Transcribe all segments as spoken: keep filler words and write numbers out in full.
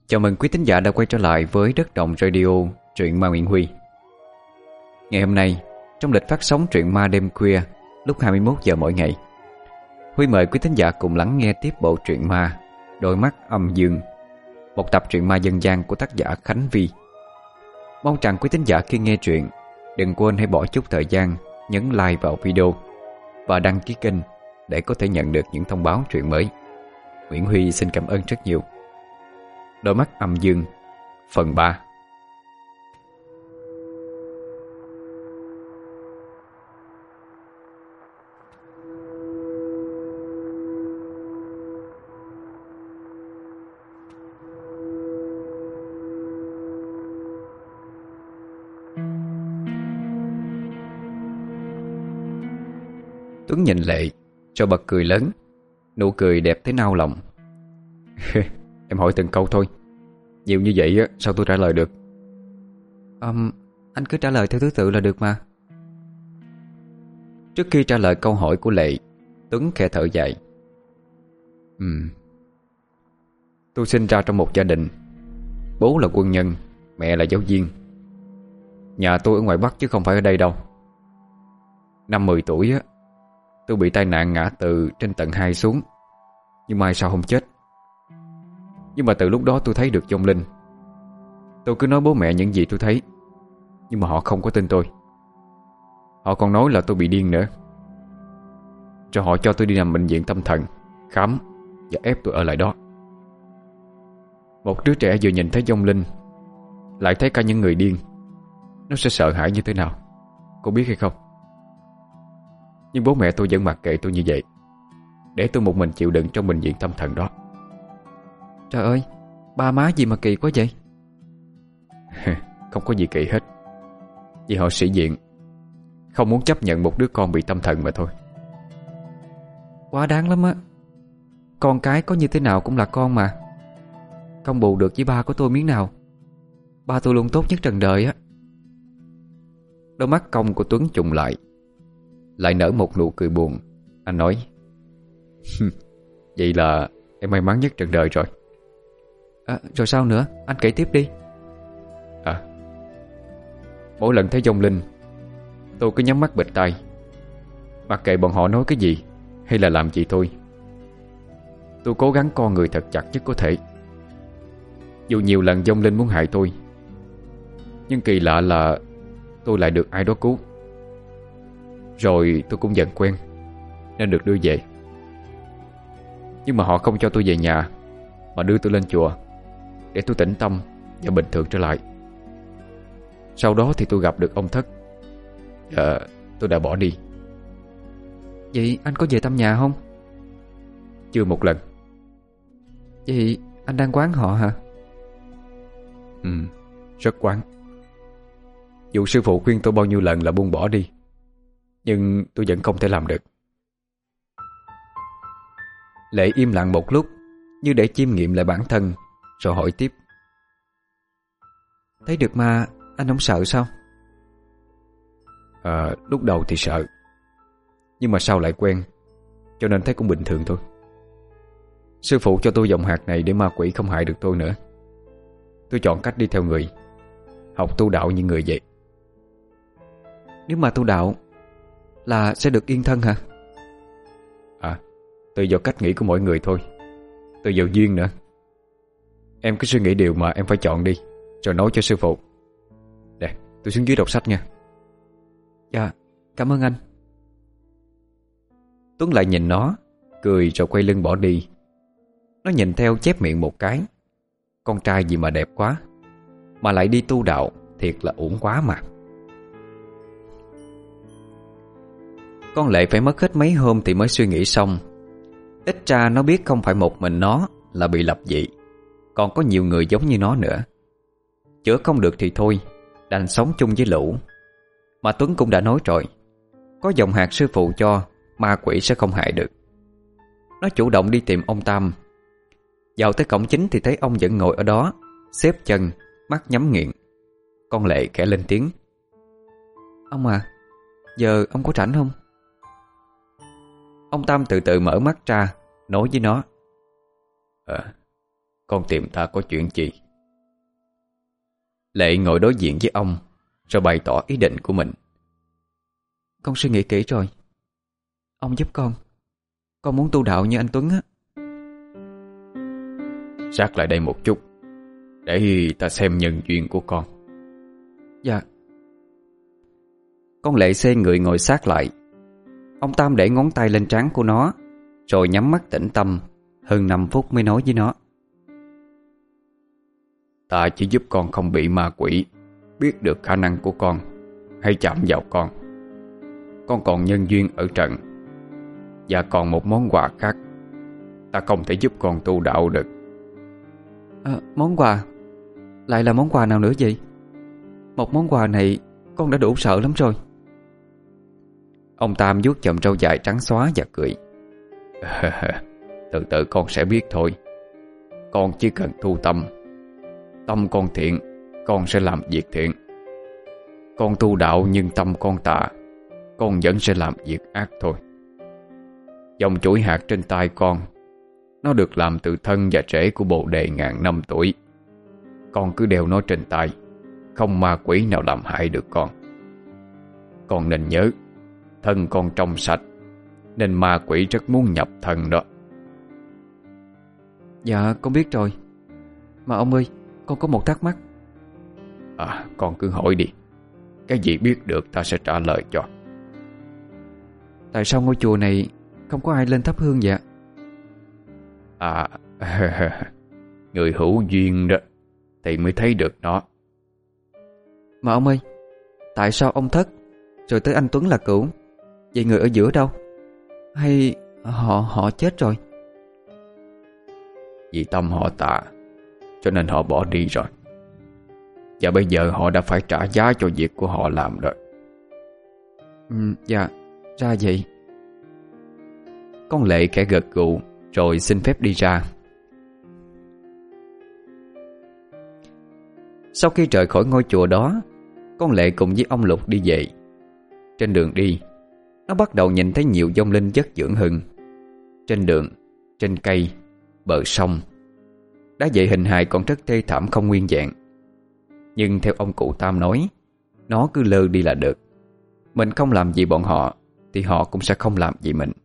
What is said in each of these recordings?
Chào mừng quý thính giả đã quay trở lại với Đất Động Radio, truyện ma Nguyễn Huy. Ngày hôm nay, trong lịch phát sóng truyện ma đêm khuya lúc hai mươi mốt giờ mỗi ngày, Huy mời quý thính giả cùng lắng nghe tiếp bộ truyện ma Đôi mắt âm dương, một tập truyện ma dân gian của tác giả Khánh Vy. Mong rằng quý thính giả khi nghe truyện đừng quên hãy bỏ chút thời gian nhấn like vào video và đăng ký kênh để có thể nhận được những thông báo truyện mới. Nguyễn Huy xin cảm ơn rất nhiều. Đôi mắt âm dương, phần ba. Tuấn nhìn Lệ cho bật cười lớn, nụ cười đẹp tới nao lòng. Em hỏi từng câu thôi, nhiều như vậy á, sao tôi trả lời được? um, Anh cứ trả lời theo thứ tự là được mà. Trước khi trả lời câu hỏi của Lệ, Tuấn khẽ thở dài. Ừm Tôi sinh ra trong một gia đình. Bố là quân nhân, mẹ là giáo viên. Nhà tôi ở ngoài Bắc chứ không phải ở đây đâu. Năm mười tuổi á, tôi bị tai nạn ngã từ trên tầng hai xuống, nhưng mai sao không chết. Nhưng mà từ lúc đó tôi thấy được vong linh. Tôi cứ nói bố mẹ những gì tôi thấy, nhưng mà họ không có tin tôi. Họ còn nói là tôi bị điên nữa. Rồi họ cho tôi đi nằm bệnh viện tâm thần khám và ép tôi ở lại đó. Một đứa trẻ vừa nhìn thấy vong linh, lại thấy cả những người điên, nó sẽ sợ hãi như thế nào, cô biết hay không? Nhưng bố mẹ tôi vẫn mặc kệ tôi như vậy, để tôi một mình chịu đựng trong bệnh viện tâm thần đó. Trời ơi, ba má gì mà kỳ quá vậy? Không có gì kỳ hết. Vì họ sĩ diện, không muốn chấp nhận một đứa con bị tâm thần mà thôi. Quá đáng lắm á. Con cái có như thế nào cũng là con mà. Không bù được với ba của tôi miếng nào. Ba tôi luôn tốt nhất trần đời á. Đôi mắt cong của Tuấn trùng lại, lại nở một nụ cười buồn. Anh nói, vậy là em may mắn nhất trần đời rồi. À, rồi sao nữa? Anh kể tiếp đi. À, mỗi lần thấy vong linh, tôi cứ nhắm mắt bịt tai, mặc kệ bọn họ nói cái gì hay là làm gì tôi. Tôi cố gắng co người thật chặt nhất có thể. Dù nhiều lần vong linh muốn hại tôi, nhưng kỳ lạ là tôi lại được ai đó cứu. Rồi tôi cũng dần quen, nên được đưa về. Nhưng mà họ không cho tôi về nhà, mà đưa tôi lên chùa để tôi tĩnh tâm và bình thường trở lại. Sau đó thì tôi gặp được ông Thất. Dạ, tôi đã bỏ đi. Vậy anh có về thăm nhà không? Chưa một lần. Vậy anh đang oán họ hả? Ừ, rất oán. Dù sư phụ khuyên tôi bao nhiêu lần là buông bỏ đi, nhưng tôi vẫn không thể làm được. Lệ im lặng một lúc, như để chiêm nghiệm lại bản thân, rồi hỏi tiếp. Thấy được ma, anh không sợ sao? À, lúc đầu thì sợ, nhưng mà sau lại quen, cho nên thấy cũng bình thường thôi. Sư phụ cho tôi dòng hạt này để ma quỷ không hại được tôi nữa. Tôi chọn cách đi theo người, học tu đạo như người vậy. Nếu mà tu đạo là sẽ được yên thân hả? À, tùy vào cách nghĩ của mỗi người thôi, tùy vào duyên nữa. Em cứ suy nghĩ điều mà em phải chọn đi, rồi nói cho sư phụ. Nè, tôi xuống dưới đọc sách nha. Dạ, cảm ơn anh. Tuấn lại nhìn nó, cười rồi quay lưng bỏ đi. Nó nhìn theo chép miệng một cái. Con trai gì mà đẹp quá, mà lại đi tu đạo, thiệt là uổng quá mà. Con Lệ phải mất hết mấy hôm thì mới suy nghĩ xong. Ít ra nó biết không phải một mình nó là bị lập dị, còn có nhiều người giống như nó nữa. Chữa không được thì thôi, đành sống chung với lũ. Mà Tuấn cũng đã nói rồi, có dòng hạt sư phụ cho, ma quỷ sẽ không hại được. Nó chủ động đi tìm ông Tam. Vào tới cổng chính thì thấy ông vẫn ngồi ở đó, xếp chân, mắt nhắm nghiền. Con Lệ khẽ lên tiếng. Ông à, giờ ông có rảnh không? Ông Tam từ từ mở mắt ra, nói với nó. Ờ, Con tìm ta có chuyện gì? Lệ ngồi đối diện với ông, rồi bày tỏ ý định của mình. Con suy nghĩ kỹ rồi. Ông giúp con. Con muốn tu đạo như anh Tuấn á. Sát lại đây một chút, để ta xem nhân duyên của con. Dạ. Con Lệ xê người ngồi sát lại. Ông Tam để ngón tay lên trán của nó, rồi nhắm mắt tĩnh tâm. Hơn năm phút mới nói với nó. Ta chỉ giúp con không bị ma quỷ biết được khả năng của con hay chạm vào con. Con còn nhân duyên ở trận, và còn một món quà khác. Ta không thể giúp con tu đạo được. à, Món quà? Lại là món quà nào nữa vậy? Một món quà này con đã đủ sợ lắm rồi. Ông Tam vuốt chòm râu dài trắng xóa và cười. Từ từ con sẽ biết thôi. Con chỉ cần tu tâm. Tâm con thiện, con sẽ làm việc thiện. Con tu đạo nhưng tâm con tà, con vẫn sẽ làm việc ác thôi. Dòng chuỗi hạt trên tay con, nó được làm từ thân và rễ của bồ đề ngàn năm tuổi. Con cứ đeo nó trên tay, không ma quỷ nào làm hại được con. Con nên nhớ, thân con trong sạch, nên ma quỷ rất muốn nhập thân đó. Dạ con biết rồi. Mà ông ơi, con có một thắc mắc. À, con cứ hỏi đi. Cái gì biết được ta sẽ trả lời cho. Tại sao ngôi chùa này không có ai lên thắp hương vậy? À, người hữu duyên đó thì mới thấy được nó. Mà ông ơi, tại sao ông Thất rồi tới anh Tuấn là Cửu? Vậy người ở giữa đâu? Hay họ họ chết rồi? Vì tâm họ tà, cho nên họ bỏ đi rồi. Và bây giờ họ đã phải trả giá cho việc của họ làm rồi. ừ, Dạ, ra vậy. Con Lệ khẽ gật gù, rồi xin phép đi ra. Sau khi rời khỏi ngôi chùa đó, con Lệ cùng với ông Lục đi về. Trên đường đi, nó bắt đầu nhìn thấy nhiều vong linh chất dưỡng hưng. Trên đường, trên cây, bờ sông. Đã vậy hình hài còn rất thê thảm không nguyên vẹn. Nhưng theo ông cụ Tam nói, nó cứ lơ đi là được. Mình không làm gì bọn họ, thì họ cũng sẽ không làm gì mình.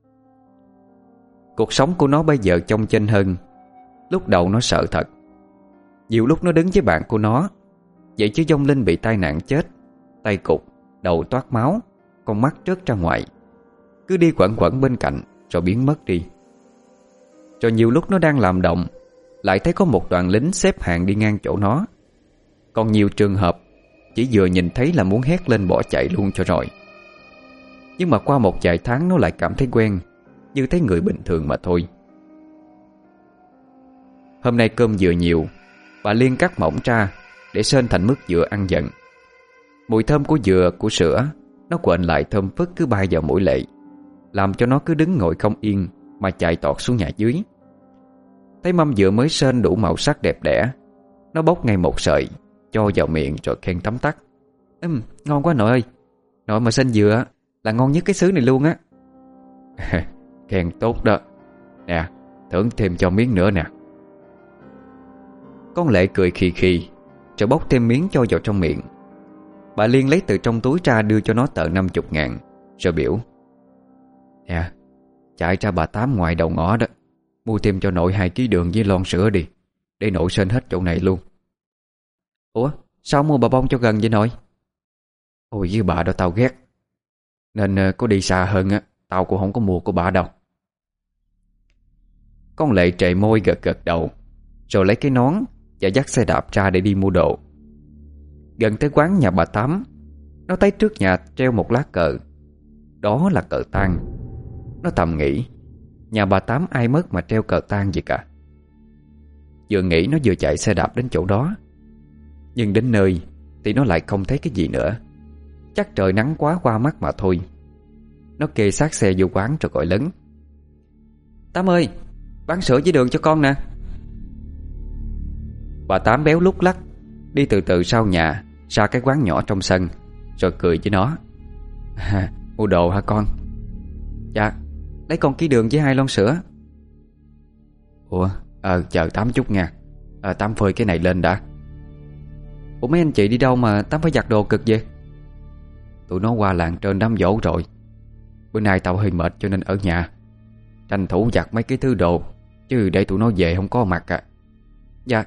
Cuộc sống của nó bây giờ chông chênh hơn. Lúc đầu nó sợ thật. Nhiều lúc nó đứng với bạn của nó, vậy chứ vong linh bị tai nạn chết, tay cụt, đầu toát máu, con mắt trớt ra ngoài, cứ đi quẩn quẩn bên cạnh rồi biến mất đi. Rồi nhiều lúc nó đang làm động, lại thấy có một đoàn lính xếp hàng đi ngang chỗ nó. Còn nhiều trường hợp chỉ vừa nhìn thấy là muốn hét lên bỏ chạy luôn cho rồi. Nhưng mà qua một vài tháng nó lại cảm thấy quen, như thấy người bình thường mà thôi. Hôm nay cơm dừa nhiều, bà Liên cắt mỏng ra để sên thành mứt dừa ăn dần. Mùi thơm của dừa, của sữa nó quện lại thơm phức cứ bay vào mũi Lệ, làm cho nó cứ đứng ngồi không yên mà chạy tọt xuống nhà dưới. Thấy mâm dừa mới sên đủ màu sắc đẹp đẽ, nó bốc ngay một sợi cho vào miệng rồi khen tấm tắc. Ừm, ngon quá nội ơi. Nội mà sên dừa là ngon nhất cái xứ này luôn á. Khen tốt đó. Nè, thưởng thêm cho miếng nữa nè. Con Lệ cười khì khì, rồi bốc thêm miếng cho vào trong miệng. Bà Liên lấy từ trong túi ra đưa cho nó tờ năm chục ngàn, rồi biểu: Nè, chạy ra bà Tám ngoài đầu ngõ đó, mua thêm cho nội hai ký đường với lon sữa đi, để nội sên hết chỗ này luôn. Ủa, sao mua bà bông cho gần vậy nội? Ôi với bà đó tao ghét, nên có đi xa hơn á, tao cũng không có mua của bà đâu. Con Lệ trề môi gật gật đầu, rồi lấy cái nón và dắt xe đạp ra để đi mua đồ. Gần tới quán nhà bà Tám, nó thấy trước nhà treo một lá cờ. Đó là cờ tang. Nó thầm nghĩ, nhà bà Tám ai mất mà treo cờ tang gì cả. Vừa nghĩ nó vừa chạy xe đạp đến chỗ đó. Nhưng đến nơi thì nó lại không thấy cái gì nữa. Chắc trời nắng quá qua mắt mà thôi. Nó kê sát xe vô quán rồi gọi lớn: Tám ơi, bán sữa với đường cho con nè. Bà Tám béo lúc lắc đi từ từ sau nhà ra cái quán nhỏ trong sân, rồi cười với nó: à, mua đồ hả con? Dạ, lấy con ký đường với hai lon sữa. Ủa, Ờ chờ Tám chút nha. à, Tám phơi cái này lên đã. Ủa mấy anh chị đi đâu mà Tám phải giặt đồ cực vậy? Tụi nó qua làng trên đám giỗ rồi. Bữa nay tao hơi mệt cho nên ở nhà tranh thủ giặt mấy cái thứ đồ, chứ để tụi nó về không có mặt à. Dạ.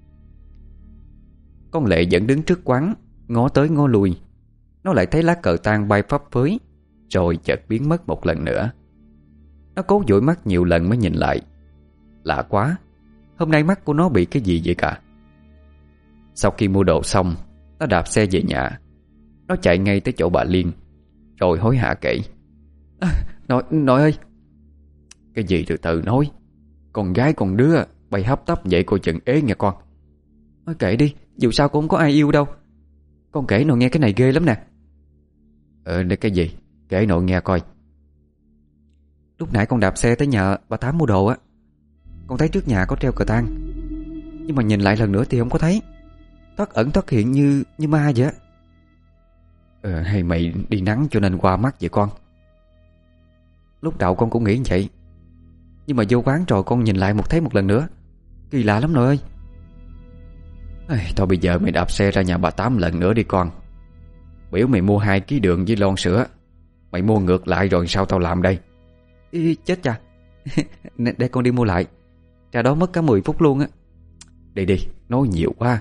Con Lệ vẫn đứng trước quán, ngó tới ngó lui. Nó lại thấy lá cờ tang bay phấp phới, rồi chợt biến mất một lần nữa. Nó cố dụi mắt nhiều lần mới nhìn lại. Lạ quá, hôm nay mắt của nó bị cái gì vậy cả. Sau khi mua đồ xong, nó đạp xe về nhà. Nó chạy ngay tới chỗ bà Liên, rồi hối hả kể: à, Nội, nội ơi. Cái gì từ từ nói. Con gái con đứa bay hấp tấp vậy cô chừng ế nha con. Thôi kể đi, dù sao cũng không có ai yêu đâu. Con kể nội nghe cái này ghê lắm nè. Ờ để cái gì? Kể nội nghe coi. Lúc nãy con đạp xe tới nhà bà Tám mua đồ á, con thấy trước nhà có treo cờ tang, nhưng mà nhìn lại lần nữa thì không có thấy. Thoát ẩn thoát hiện như như ma vậy á. Ờ hay mày đi nắng cho nên qua mắt vậy con? Lúc đầu con cũng nghĩ vậy, nhưng mà vô quán rồi con nhìn lại một thấy một lần nữa. Kỳ lạ lắm nội ơi. Ê, thôi bây giờ mày đạp xe ra nhà bà Tám lần nữa đi con. Biểu mày mua hai ký đường với lon sữa. Mày mua ngược lại rồi sao tao làm đây? Ý, chết cha. Để con đi mua lại. Ra đó mất cả mười phút luôn á. Đi đi, nói nhiều quá.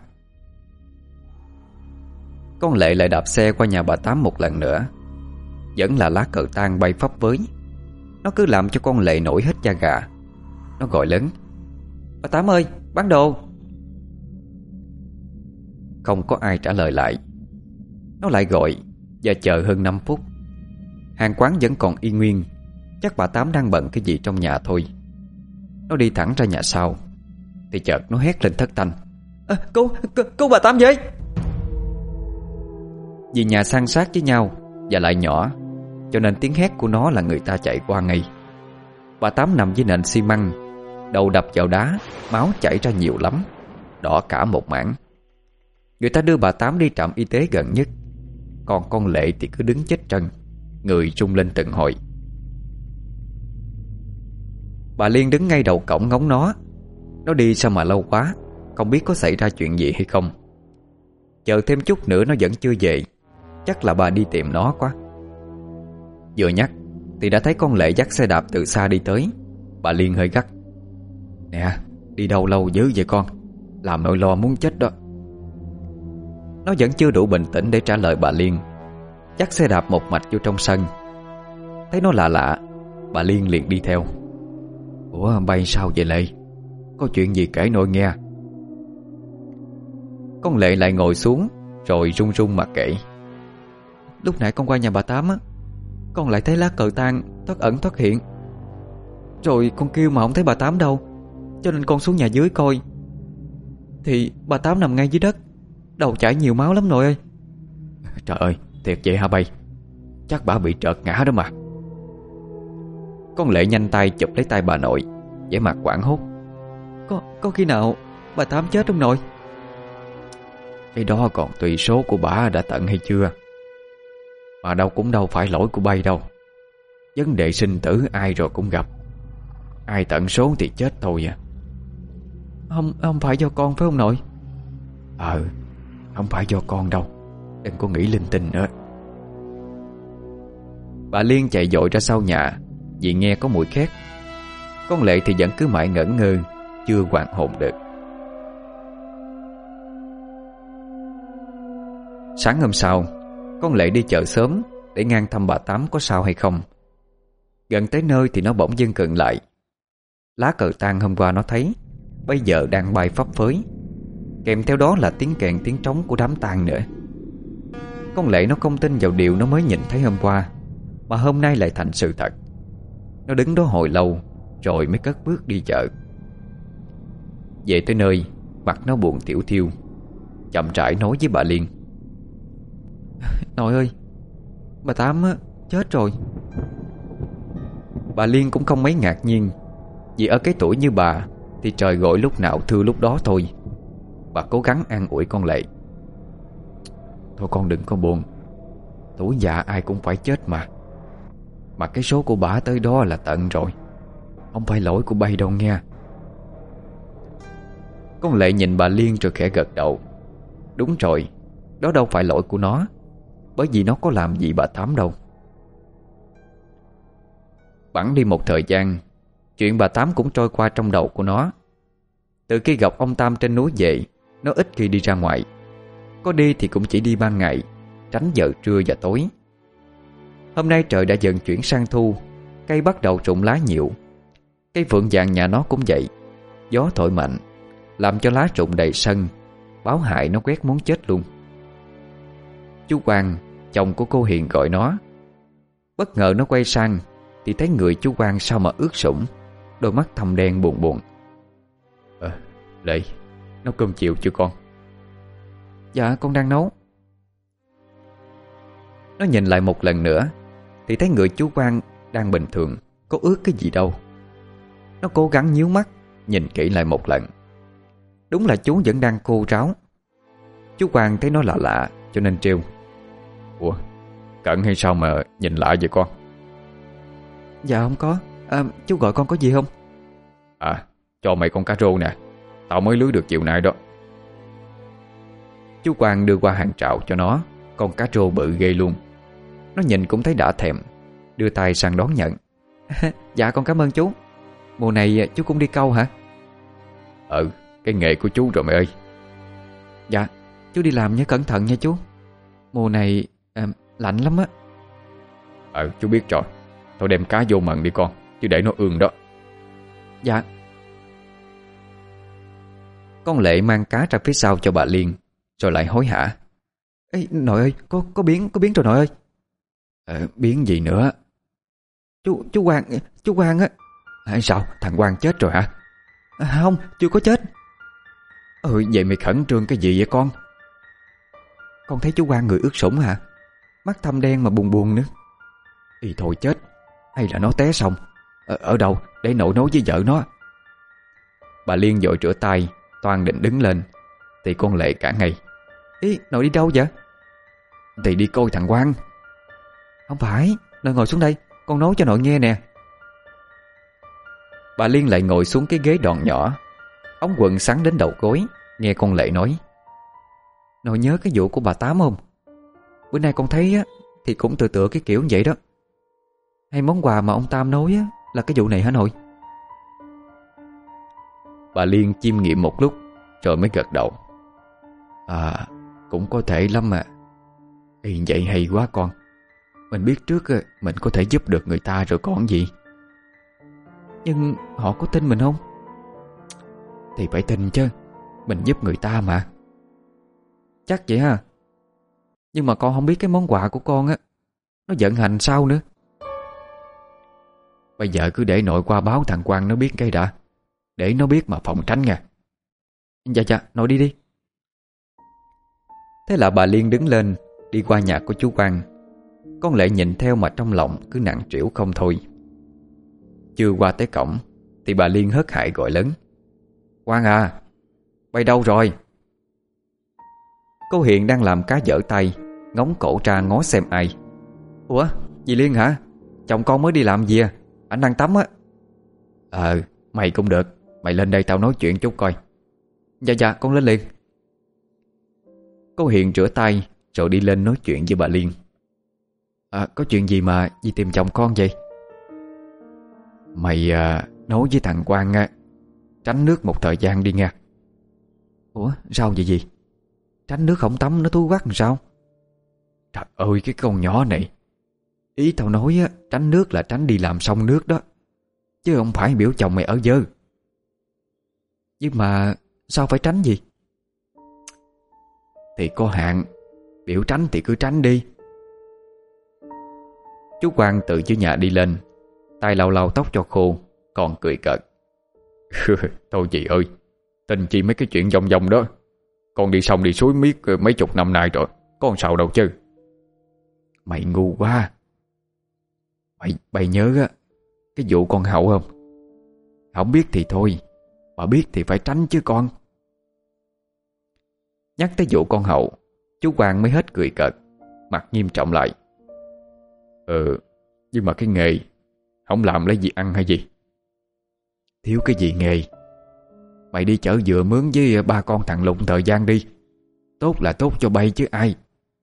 Con Lệ lại đạp xe qua nhà bà Tám một lần nữa. Vẫn là lá cờ tang bay phấp phới. Nó cứ làm cho con Lệ nổi hết da gà. Nó gọi lớn: bà Tám ơi, bán đồ. Không có ai trả lời lại. Nó lại gọi và chờ hơn năm phút. Hàng quán vẫn còn y nguyên. Chắc bà Tám đang bận cái gì trong nhà thôi. Nó đi thẳng ra nhà sau, thì chợt nó hét lên thất thanh: à, Cô, cô, cô bà Tám vậy? Vì nhà san sát với nhau và lại nhỏ, cho nên tiếng hét của nó là người ta chạy qua ngay. Bà Tám nằm dưới nền xi măng, đầu đập vào đá, máu chảy ra nhiều lắm, đỏ cả một mảng. Người ta đưa bà Tám đi trạm y tế gần nhất. Còn con Lệ thì cứ đứng chết trân, người rung lên từng hồi. Bà Liên đứng ngay đầu cổng ngóng nó. Nó đi sao mà lâu quá, không biết có xảy ra chuyện gì hay không. Chờ thêm chút nữa nó vẫn chưa về. Chắc là bà đi tìm nó quá. Vừa nhắc thì đã thấy con Lệ dắt xe đạp từ xa đi tới. Bà Liên hơi gắt: Nè, đi đâu lâu dữ vậy con? Làm nội lo muốn chết đó. Nó vẫn chưa đủ bình tĩnh để trả lời bà Liên. Dắt xe đạp một mạch vô trong sân. Thấy nó lạ lạ, bà Liên liền đi theo. Ủa bay sao vậy Lệ? Có chuyện gì kể nội nghe. Con Lệ lại ngồi xuống, rồi run run mà kể: Lúc nãy con qua nhà bà Tám á, con lại thấy lá cờ tang thoát ẩn thoát hiện. Rồi con kêu mà không thấy bà Tám đâu, cho nên con xuống nhà dưới coi. Thì bà Tám nằm ngay dưới đất, đầu chảy nhiều máu lắm nội ơi. Trời ơi, thiệt vậy hả bay? Chắc bà bị trợt ngã đó mà. Con Lệ nhanh tay chụp lấy tay bà nội, vẻ mặt hoảng hốt: Có, có khi nào bà Tám chết không nội? Cái đó còn tùy số của bà đã tận hay chưa. Mà đâu cũng đâu phải lỗi của bay đâu. Vấn đề sinh tử ai rồi cũng gặp. Ai tận số thì chết thôi à. Không, không phải do con phải không nội? Ờ, không phải do con đâu. Đừng có nghĩ linh tinh nữa. Bà Liên chạy vội ra sau nhà vì nghe có mùi khét. Con Lệ thì vẫn cứ mãi ngẩn ngơ, chưa hoàn hồn được. Sáng hôm sau, con Lệ đi chợ sớm để ngang thăm bà Tám có sao hay không. Gần tới nơi thì nó bỗng dưng khựng lại. Lá cờ tang hôm qua nó thấy bây giờ đang bay phấp phới, kèm theo đó là tiếng kèn tiếng trống của đám tang nữa. Con Lệ nó không tin vào điều nó mới nhìn thấy hôm qua, mà hôm nay lại thành sự thật. Nó đứng đó hồi lâu rồi mới cất bước đi chợ. Về tới nơi, mặt nó buồn tiểu thiêu, chậm rãi nói với bà Liên: Nội ơi, bà Tám á, chết rồi. Bà Liên cũng không mấy ngạc nhiên, vì ở cái tuổi như bà thì trời gọi lúc nào thưa lúc đó thôi. Bà cố gắng an ủi con Lệ: Thôi con đừng có buồn, tuổi già ai cũng phải chết mà. Mà cái số của bà tới đó là tận rồi, không phải lỗi của bay đâu nghe. Con Lệ nhìn bà Liên rồi khẽ gật đầu. Đúng rồi, đó đâu phải lỗi của nó, bởi vì nó có làm gì bà Tám đâu. Bẵng đi một thời gian, chuyện bà Tám cũng trôi qua trong đầu của nó. Từ khi gặp ông Tam trên núi về, nó ít khi đi ra ngoài. Có đi thì cũng chỉ đi ban ngày, tránh giờ trưa và tối. Hôm nay trời đã dần chuyển sang thu, cây bắt đầu rụng lá nhiều. Cây phượng vàng nhà nó cũng vậy. Gió thổi mạnh làm cho lá rụng đầy sân, báo hại nó quét muốn chết luôn. Chú Quang, chồng của cô Hiền gọi nó. Bất ngờ nó quay sang thì thấy người chú Quang sao mà ướt sũng, đôi mắt thâm đen buồn buồn. Ờ, Lệ, nấu cơm chiều chưa con? Dạ con đang nấu. Nó nhìn lại một lần nữa thì thấy người chú Quang đang bình thường, có ướt cái gì đâu. Nó cố gắng nhíu mắt nhìn kỹ lại một lần. Đúng là chú vẫn đang khô ráo. Chú Quang thấy nó lạ lạ cho nên trêu. Ủa, cận hay sao mà nhìn lạ vậy con? Dạ không có. À, chú gọi con có gì không? À, cho mày con cá rô nè, tao mới lưới được chiều nay đó. Chú Quang đưa qua hàng trào cho nó con cá rô bự ghê luôn. Nó nhìn cũng thấy đã thèm, đưa tay sang đón nhận. Dạ con cảm ơn chú. Mùa này chú cũng đi câu hả? Ừ, cái nghề của chú rồi mày ơi. Dạ, chú đi làm nhớ cẩn thận nha chú. Mùa này à, lạnh lắm á. Ừ, chú biết rồi. Thôi đem cá vô mần đi con, chứ để nó ương đó. Dạ. Con Lệ mang cá ra phía sau cho bà Liên, rồi lại hối hả. Ê, nội ơi, có có biến, có biến rồi nội ơi. Ờ, biến gì nữa? Chú, chú Quang, chú Quang á. À, sao, thằng Quang chết rồi hả? À, không, chưa có chết. Ừ, vậy mày khẩn trương cái gì vậy con? Con thấy chú Quang người ướt sũng hả? Mắt thâm đen mà buồn buồn nữa. Thì thôi chết. Hay là nó té xong? Ở, ở đâu? Để nội nói với vợ nó. Bà Liên vội rửa tay, toan định đứng lên thì con Lệ cản ngay. Ý, nội đi đâu vậy? Thì đi coi thằng Quang. Không phải, nội ngồi xuống đây, con nói cho nội nghe nè. Bà Liên lại ngồi xuống cái ghế đòn nhỏ, ống quần sắn đến đầu gối, nghe con Lệ nói. Nội nhớ cái vụ của bà Tám không? Bữa nay con thấy á thì cũng tựa tựa cái kiểu như vậy đó. Hay món quà mà ông Tam nói á là cái vụ này hả nội? Bà Liên chiêm nghiệm một lúc rồi mới gật đầu. À, cũng có thể lắm mà. Ý, vậy hay quá con. Mình biết trước mình có thể giúp được người ta rồi còn gì. Nhưng họ có tin mình không? Thì phải tin chứ, mình giúp người ta mà. Chắc vậy ha. Nhưng mà con không biết cái món quà của con á nó vận hành sao nữa. Bây giờ cứ để nội qua báo thằng Quang nó biết cái đã, để nó biết mà phòng tránh nha. Dạ dạ, nội đi đi. Thế là bà Liên đứng lên, đi qua nhà của chú Quang. Con Lệ nhìn theo mà trong lòng cứ nặng trĩu không thôi. Chưa qua tới cổng thì bà Liên hớt hải gọi lớn. Quang à, bay đâu rồi? Cô Hiền đang làm cá dở tay, ngóng cổ ra ngó xem ai. Ủa, dì Liên hả? Chồng con mới đi làm gì à? Anh đang tắm á. Ờ, mày cũng được. Mày lên đây tao nói chuyện chút coi. Dạ dạ, con lên liền. Cô Hiền rửa tay rồi đi lên nói chuyện với bà Liên. À, có chuyện gì mà dì tìm chồng con vậy? Mày à, nói với thằng Quang á, tránh nước một thời gian đi nha. Ủa, sao vậy dì? Tránh nước không tắm nó thú quắc làm sao? Trời ơi, cái con nhỏ này. Ý tao nói á, tránh nước là tránh đi làm xong nước đó, chứ không phải biểu chồng mày ở dơ. Nhưng mà sao phải tránh gì? Thì có hạn, biểu tránh thì cứ tránh đi. Chú Quang từ dưới nhà đi lên, tay lau lau tóc cho khô, còn cười cợt. Thôi chị ơi, tin chi mấy cái chuyện vòng vòng đó. Con đi sông đi suối miết mấy chục năm nay rồi, con sao đâu chứ. Mày ngu quá. Mày, mày nhớ á cái vụ con Hậu không? Không biết thì thôi, mà biết thì phải tránh chứ con. Nhắc tới vụ con Hậu, chú Quang mới hết cười cợt, mặt nghiêm trọng lại. Ừ, nhưng mà cái nghề không làm lấy gì ăn hay gì? Thiếu cái gì nghề Mày đi chợ dừa mướn với ba con thằng Lụng thời gian đi. Tốt là tốt cho bay chứ ai.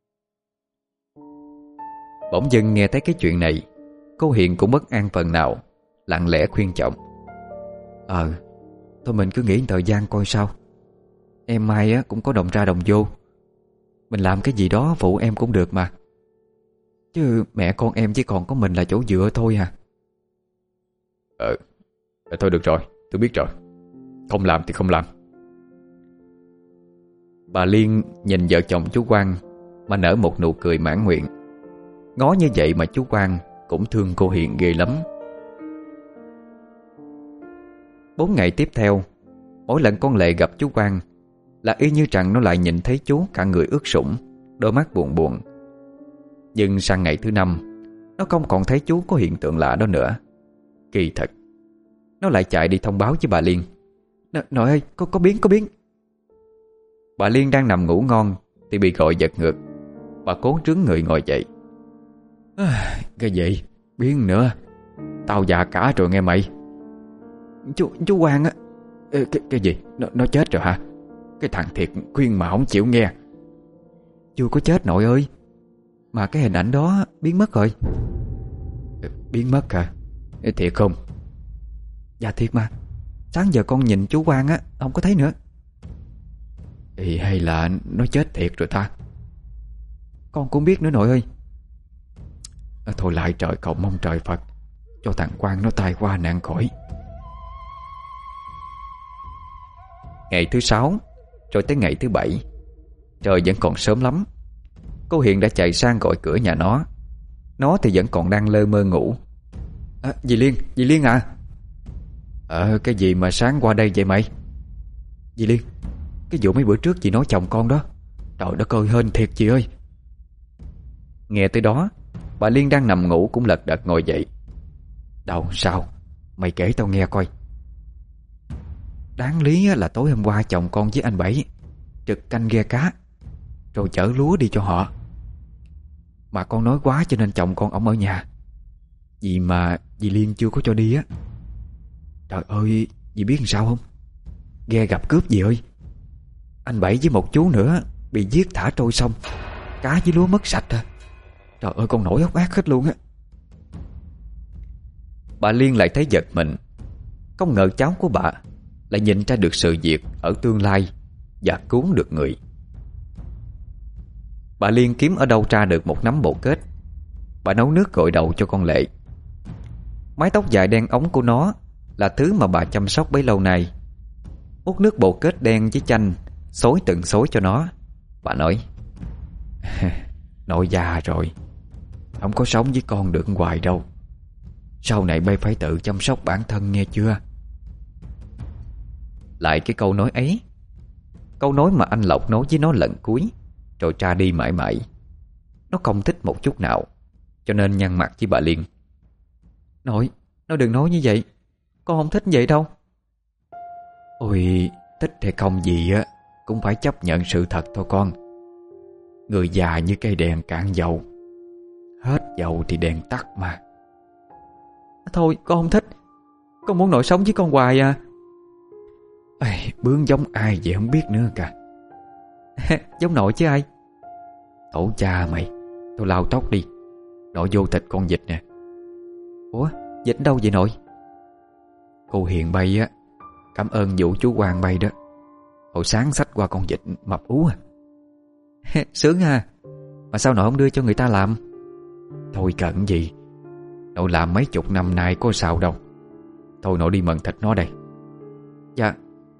Bỗng dưng nghe thấy cái chuyện này, cô Hiền cũng bất an phần nào, lặng lẽ khuyên chồng: Ờ thôi mình cứ nghĩ thời gian coi sao. Em mai á, cũng có đồng ra đồng vô. Mình làm cái gì đó phụ em cũng được mà. Chứ mẹ con em chỉ còn có mình là chỗ dựa thôi à. Ờ thôi được rồi, tôi biết rồi. Không làm thì không làm. Bà Liên nhìn vợ chồng chú Quang mà nở một nụ cười mãn nguyện. Ngó như vậy mà chú Quang cũng thương cô Hiền ghê lắm. Bốn ngày tiếp theo, mỗi lần con Lệ gặp chú Quang là y như rằng nó lại nhìn thấy chú cả người ướt sũng, đôi mắt buồn buồn. Nhưng sang ngày thứ năm, nó không còn thấy chú có hiện tượng lạ đó nữa. Kỳ thật. Nó lại chạy đi thông báo với bà Liên: N Nội ơi, có, có biến, có biến. Bà Liên đang nằm ngủ ngon thì bị gọi giật ngược. Bà cố trướng người ngồi dậy. À, cái gì? Biến nữa? Tao già cả rồi nghe mày. Chú chú Quang á. Ê, cái, cái gì? Nó, nó chết rồi hả? Cái thằng thiệt khuyên mà không chịu nghe. Chưa có chết nội ơi. Mà cái hình ảnh đó biến mất rồi. Biến mất hả? Ê, thiệt không? Dạ thiệt mà. Sáng giờ con nhìn chú Quang á, không có thấy nữa. Ê, hay là nó chết thiệt rồi ta? Con cũng biết nữa nội ơi. À, thôi lại trời cầu mong trời Phật cho thằng Quang nó tai qua nạn khỏi. Ngày thứ sáu rồi tới ngày thứ bảy, trời vẫn còn sớm lắm. Cô Hiền đã chạy sang gọi cửa nhà nó. Nó thì vẫn còn đang lơ mơ ngủ. À, dì Liên, dì Liên à. Ờ cái gì mà sáng qua đây vậy mày? Dì Liên, cái vụ mấy bữa trước dì nói chồng con đó. Trời đất ơi, hên thiệt chị ơi. Nghe tới đó, bà Liên đang nằm ngủ cũng lật đật ngồi dậy. Đâu sao? Mày kể tao nghe coi. Đáng lý là tối hôm qua chồng con với anh Bảy trực canh ghe cá rồi chở lúa đi cho họ. Mà con nói quá cho nên chồng con ổng ở nhà. Vì mà dì Liên chưa có cho đi á. Trời ơi, dì biết làm sao không? Ghe gặp cướp dì ơi. Anh Bảy với một chú nữa bị giết thả trôi sông. Cá với lúa mất sạch à. Trời ơi, con nổi óc ác hết luôn á. Bà Liên lại thấy giật mình. Không ngờ cháu của bà lại nhìn ra được sự việc ở tương lai và cứu được người. Bà Liên kiếm ở đâu ra được một nắm bồ kết. Bà nấu nước gội đầu cho con Lệ. Mái tóc dài đen ống của nó là thứ mà bà chăm sóc bấy lâu nay. Múc nước bồ kết đen với chanh xối từng xối cho nó. Bà nói: Nội già rồi, không có sống với con được hoài đâu. Sau này bay phải tự chăm sóc bản thân nghe chưa? Lại cái câu nói ấy, câu nói mà anh Lộc nói với nó lần cuối, rồi tra đi mãi mãi. Nó không thích một chút nào, cho nên nhăn mặt với bà Liên: Nội, nó đừng nói như vậy. Con không thích vậy đâu. Ôi, thích hay không gì á cũng phải chấp nhận sự thật thôi con. Người già như cây đèn cạn dầu, hết dầu thì đèn tắt mà. Thôi con không thích. Con muốn nội sống với con hoài à. Ê, bướng giống ai vậy không biết nữa cả. Giống nội chứ ai. Tổ cha mày. Tôi lau tóc đi. Nội vô thịt con vịt nè. Ủa, vịt đâu vậy nội? Cô Hiền bay á, cảm ơn vụ chú Quang bay đó. Hồi sáng xách qua con vịt mập ú à. Sướng ha. Mà sao nội không đưa cho người ta làm? Thôi cận gì, nội làm mấy chục năm nay có sao đâu. Thôi nội đi mần thịt nó đây. Dạ.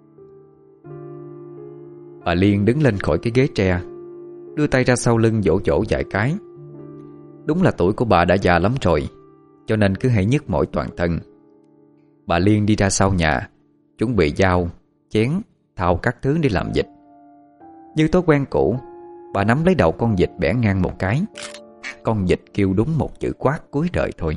Bà Liên đứng lên khỏi cái ghế tre, đưa tay ra sau lưng vỗ vỗ vài cái. Đúng là tuổi của bà đã già lắm rồi, cho nên cứ hay nhức mỏi toàn thân. Bà Liên đi ra sau nhà, chuẩn bị dao, chén, thau các thứ để làm vịt. Như thói quen cũ, bà nắm lấy đầu con vịt bẻ ngang một cái. Con vịt kêu đúng một chữ quát cuối đời thôi.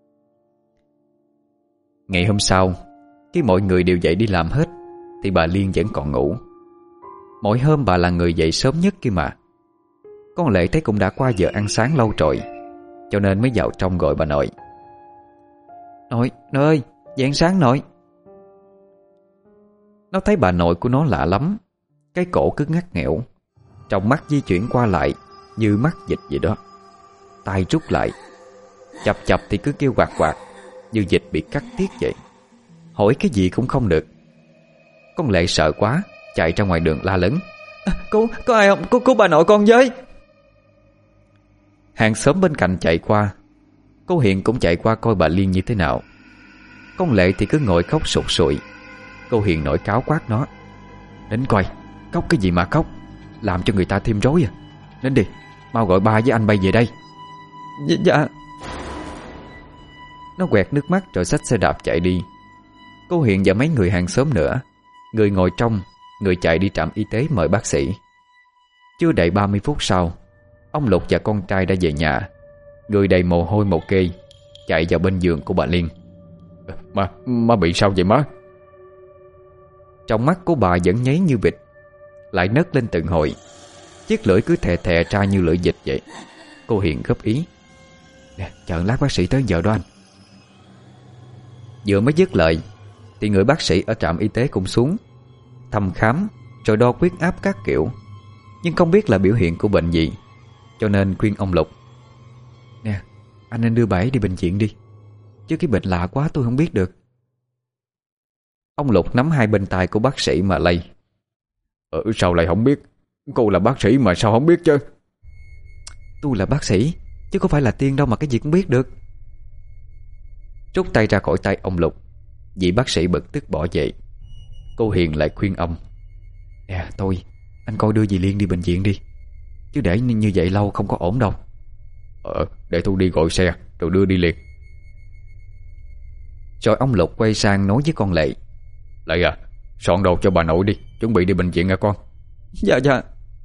Ngày hôm sau, khi mọi người đều dậy đi làm hết, thì bà Liên vẫn còn ngủ. Mỗi hôm bà là người dậy sớm nhất kia mà. Con Lệ thấy cũng đã qua giờ ăn sáng lâu rồi, cho nên mới vào trong gọi bà nội. Nội, nội ơi, dậy ăn sáng nội. Nó thấy bà nội của nó lạ lắm. Cái cổ cứ ngắt nghẽo, trong mắt di chuyển qua lại như mắt vịt vậy đó. Tay rút lại, chập chập thì cứ kêu quạt quạt, như vịt bị cắt tiết vậy. Hỏi cái gì cũng không được. Con Lệ sợ quá, chạy ra ngoài đường la lớn: à, Cô, có ai không? Cô, cô bà nội con với. Hàng xóm bên cạnh chạy qua. Cô Hiền cũng chạy qua coi bà Liên như thế nào. Con Lệ thì cứ ngồi khóc sụt sùi. Cô Hiền nổi cáo quát nó: Đến coi, khóc cái gì mà khóc, làm cho người ta thêm rối à. Đến đi, mau gọi ba với anh bay về đây. Dạ, dạ. Nó quẹt nước mắt rồi xách xe đạp chạy đi. Cô Hiền và mấy người hàng xóm nữa, người ngồi trong, người chạy đi trạm y tế mời bác sĩ. Chưa đầy ba mươi phút sau, ông Lục và con trai đã về nhà. Người đầy mồ hôi mồ kê, chạy vào bên giường của bà Liên. Má, má bị sao vậy má? Trong mắt của bà vẫn nháy như vịt, lại nấc lên từng hồi. Chiếc lưỡi cứ thè thè ra như lưỡi vịt vậy. Cô Hiền góp ý: Nè, chờ lát bác sĩ tới giờ đó anh. Vừa mới dứt lời thì người bác sĩ ở trạm y tế cũng xuống, thăm khám rồi đo huyết áp các kiểu. Nhưng không biết là biểu hiện của bệnh gì, cho nên khuyên ông Lục: Nè, anh nên đưa bà ấy đi bệnh viện đi, chứ cái bệnh lạ quá tôi không biết được. Ông Lục nắm hai bên tai của bác sĩ mà lay: Ờ sao lại không biết? Cô là bác sĩ mà sao không biết chứ? Tôi là bác sĩ, chứ có phải là tiên đâu mà cái gì cũng biết được. Rút tay ra khỏi tay ông Lục, vị bác sĩ bực tức bỏ về. Cô Hiền lại khuyên ông: Nè tôi, anh coi đưa dì Liên đi bệnh viện đi, chứ để như vậy lâu không có ổn đâu. Ờ, để tôi đi gọi xe rồi đưa đi liền. Rồi ông Lục quay sang nói với con Lệ: Lệ à, soạn đồ cho bà nội đi, chuẩn bị đi bệnh viện nha con. Dạ dạ.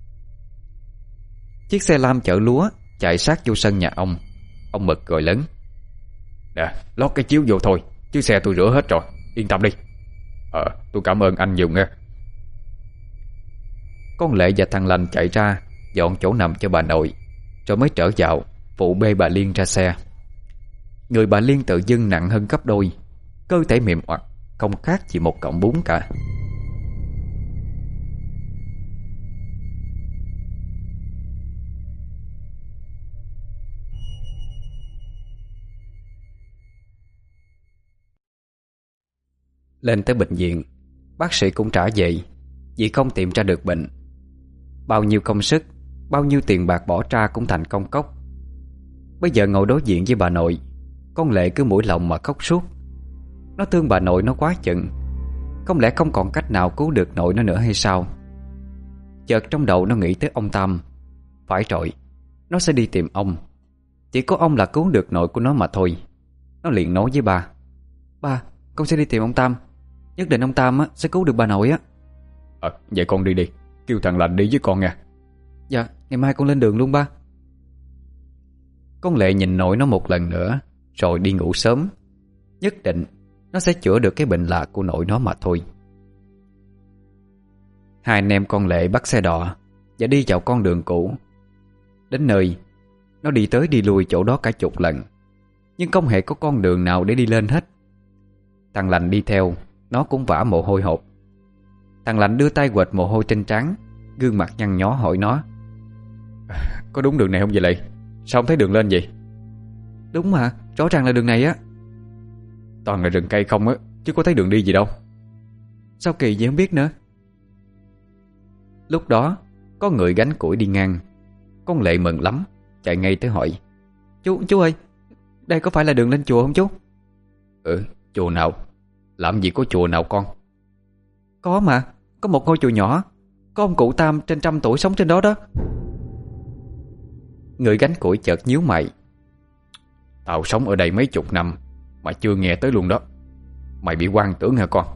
Chiếc xe lam chở lúa chạy sát vô sân nhà ông. Ông Mực gọi lớn: Nè, lót cái chiếu vô thôi, chứ xe tôi rửa hết rồi, yên tâm đi. Ờ, tôi cảm ơn anh nhiều nghe. Con Lệ và thằng Lành chạy ra dọn chỗ nằm cho bà nội, rồi mới trở vào phụ bê bà Liên ra xe. Người bà Liên tự dưng nặng hơn gấp đôi, cơ thể mềm oặt, không khác gì một cọng bún cả. Lên tới bệnh viện, bác sĩ cũng trả về vì không tìm ra được bệnh. Bao nhiêu công sức, bao nhiêu tiền bạc bỏ ra cũng thành công cốc. Bây giờ ngồi đối diện với bà nội, con Lệ cứ mũi lòng mà khóc suốt. Nó thương bà nội nó quá chừng. Không lẽ không còn cách nào cứu được nội nó nữa hay sao? Chợt trong đầu nó nghĩ tới ông Tam. Phải rồi, nó sẽ đi tìm ông. Chỉ có ông là cứu được nội của nó mà thôi. Nó liền nói với ba: Ba, con sẽ đi tìm ông Tam. Nhất định ông Tam á, sẽ cứu được bà nội á. Ờ, vậy con đi đi, kêu thằng Lành đi với con nha. Dạ, ngày mai con lên đường luôn ba. Con Lệ nhìn nội nó một lần nữa rồi đi ngủ sớm. Nhất định nó sẽ chữa được cái bệnh lạ của nội nó mà thôi. Hai anh em con Lệ bắt xe đò và đi vào con đường cũ. Đến nơi, nó đi tới đi lui chỗ đó cả chục lần, nhưng không hề có con đường nào để đi lên hết. Thằng Lành đi theo, nó cũng vã mồ hôi hột. Thằng Lành đưa tay quệt mồ hôi trên trán, gương mặt nhăn nhó hỏi nó: Có đúng đường này không vậy Lệ? Sao không thấy đường lên vậy? Đúng mà, rõ ràng là đường này á. Toàn là rừng cây không á, chứ có thấy đường đi gì đâu. Sao kỳ vậy không biết nữa. Lúc đó có người gánh củi đi ngang. Con Lệ mừng lắm, chạy ngay tới hỏi: Chú, chú ơi, đây có phải là đường lên chùa không chú? Ừ, chùa nào? Làm gì có chùa nào con? Có mà, có một ngôi chùa nhỏ, có ông cụ Tam trên trăm tuổi sống trên đó đó. Người gánh củi chợt nhíu mày: Tao sống ở đây mấy chục năm mà chưa nghe tới luôn đó. Mày bị hoang tưởng hả con?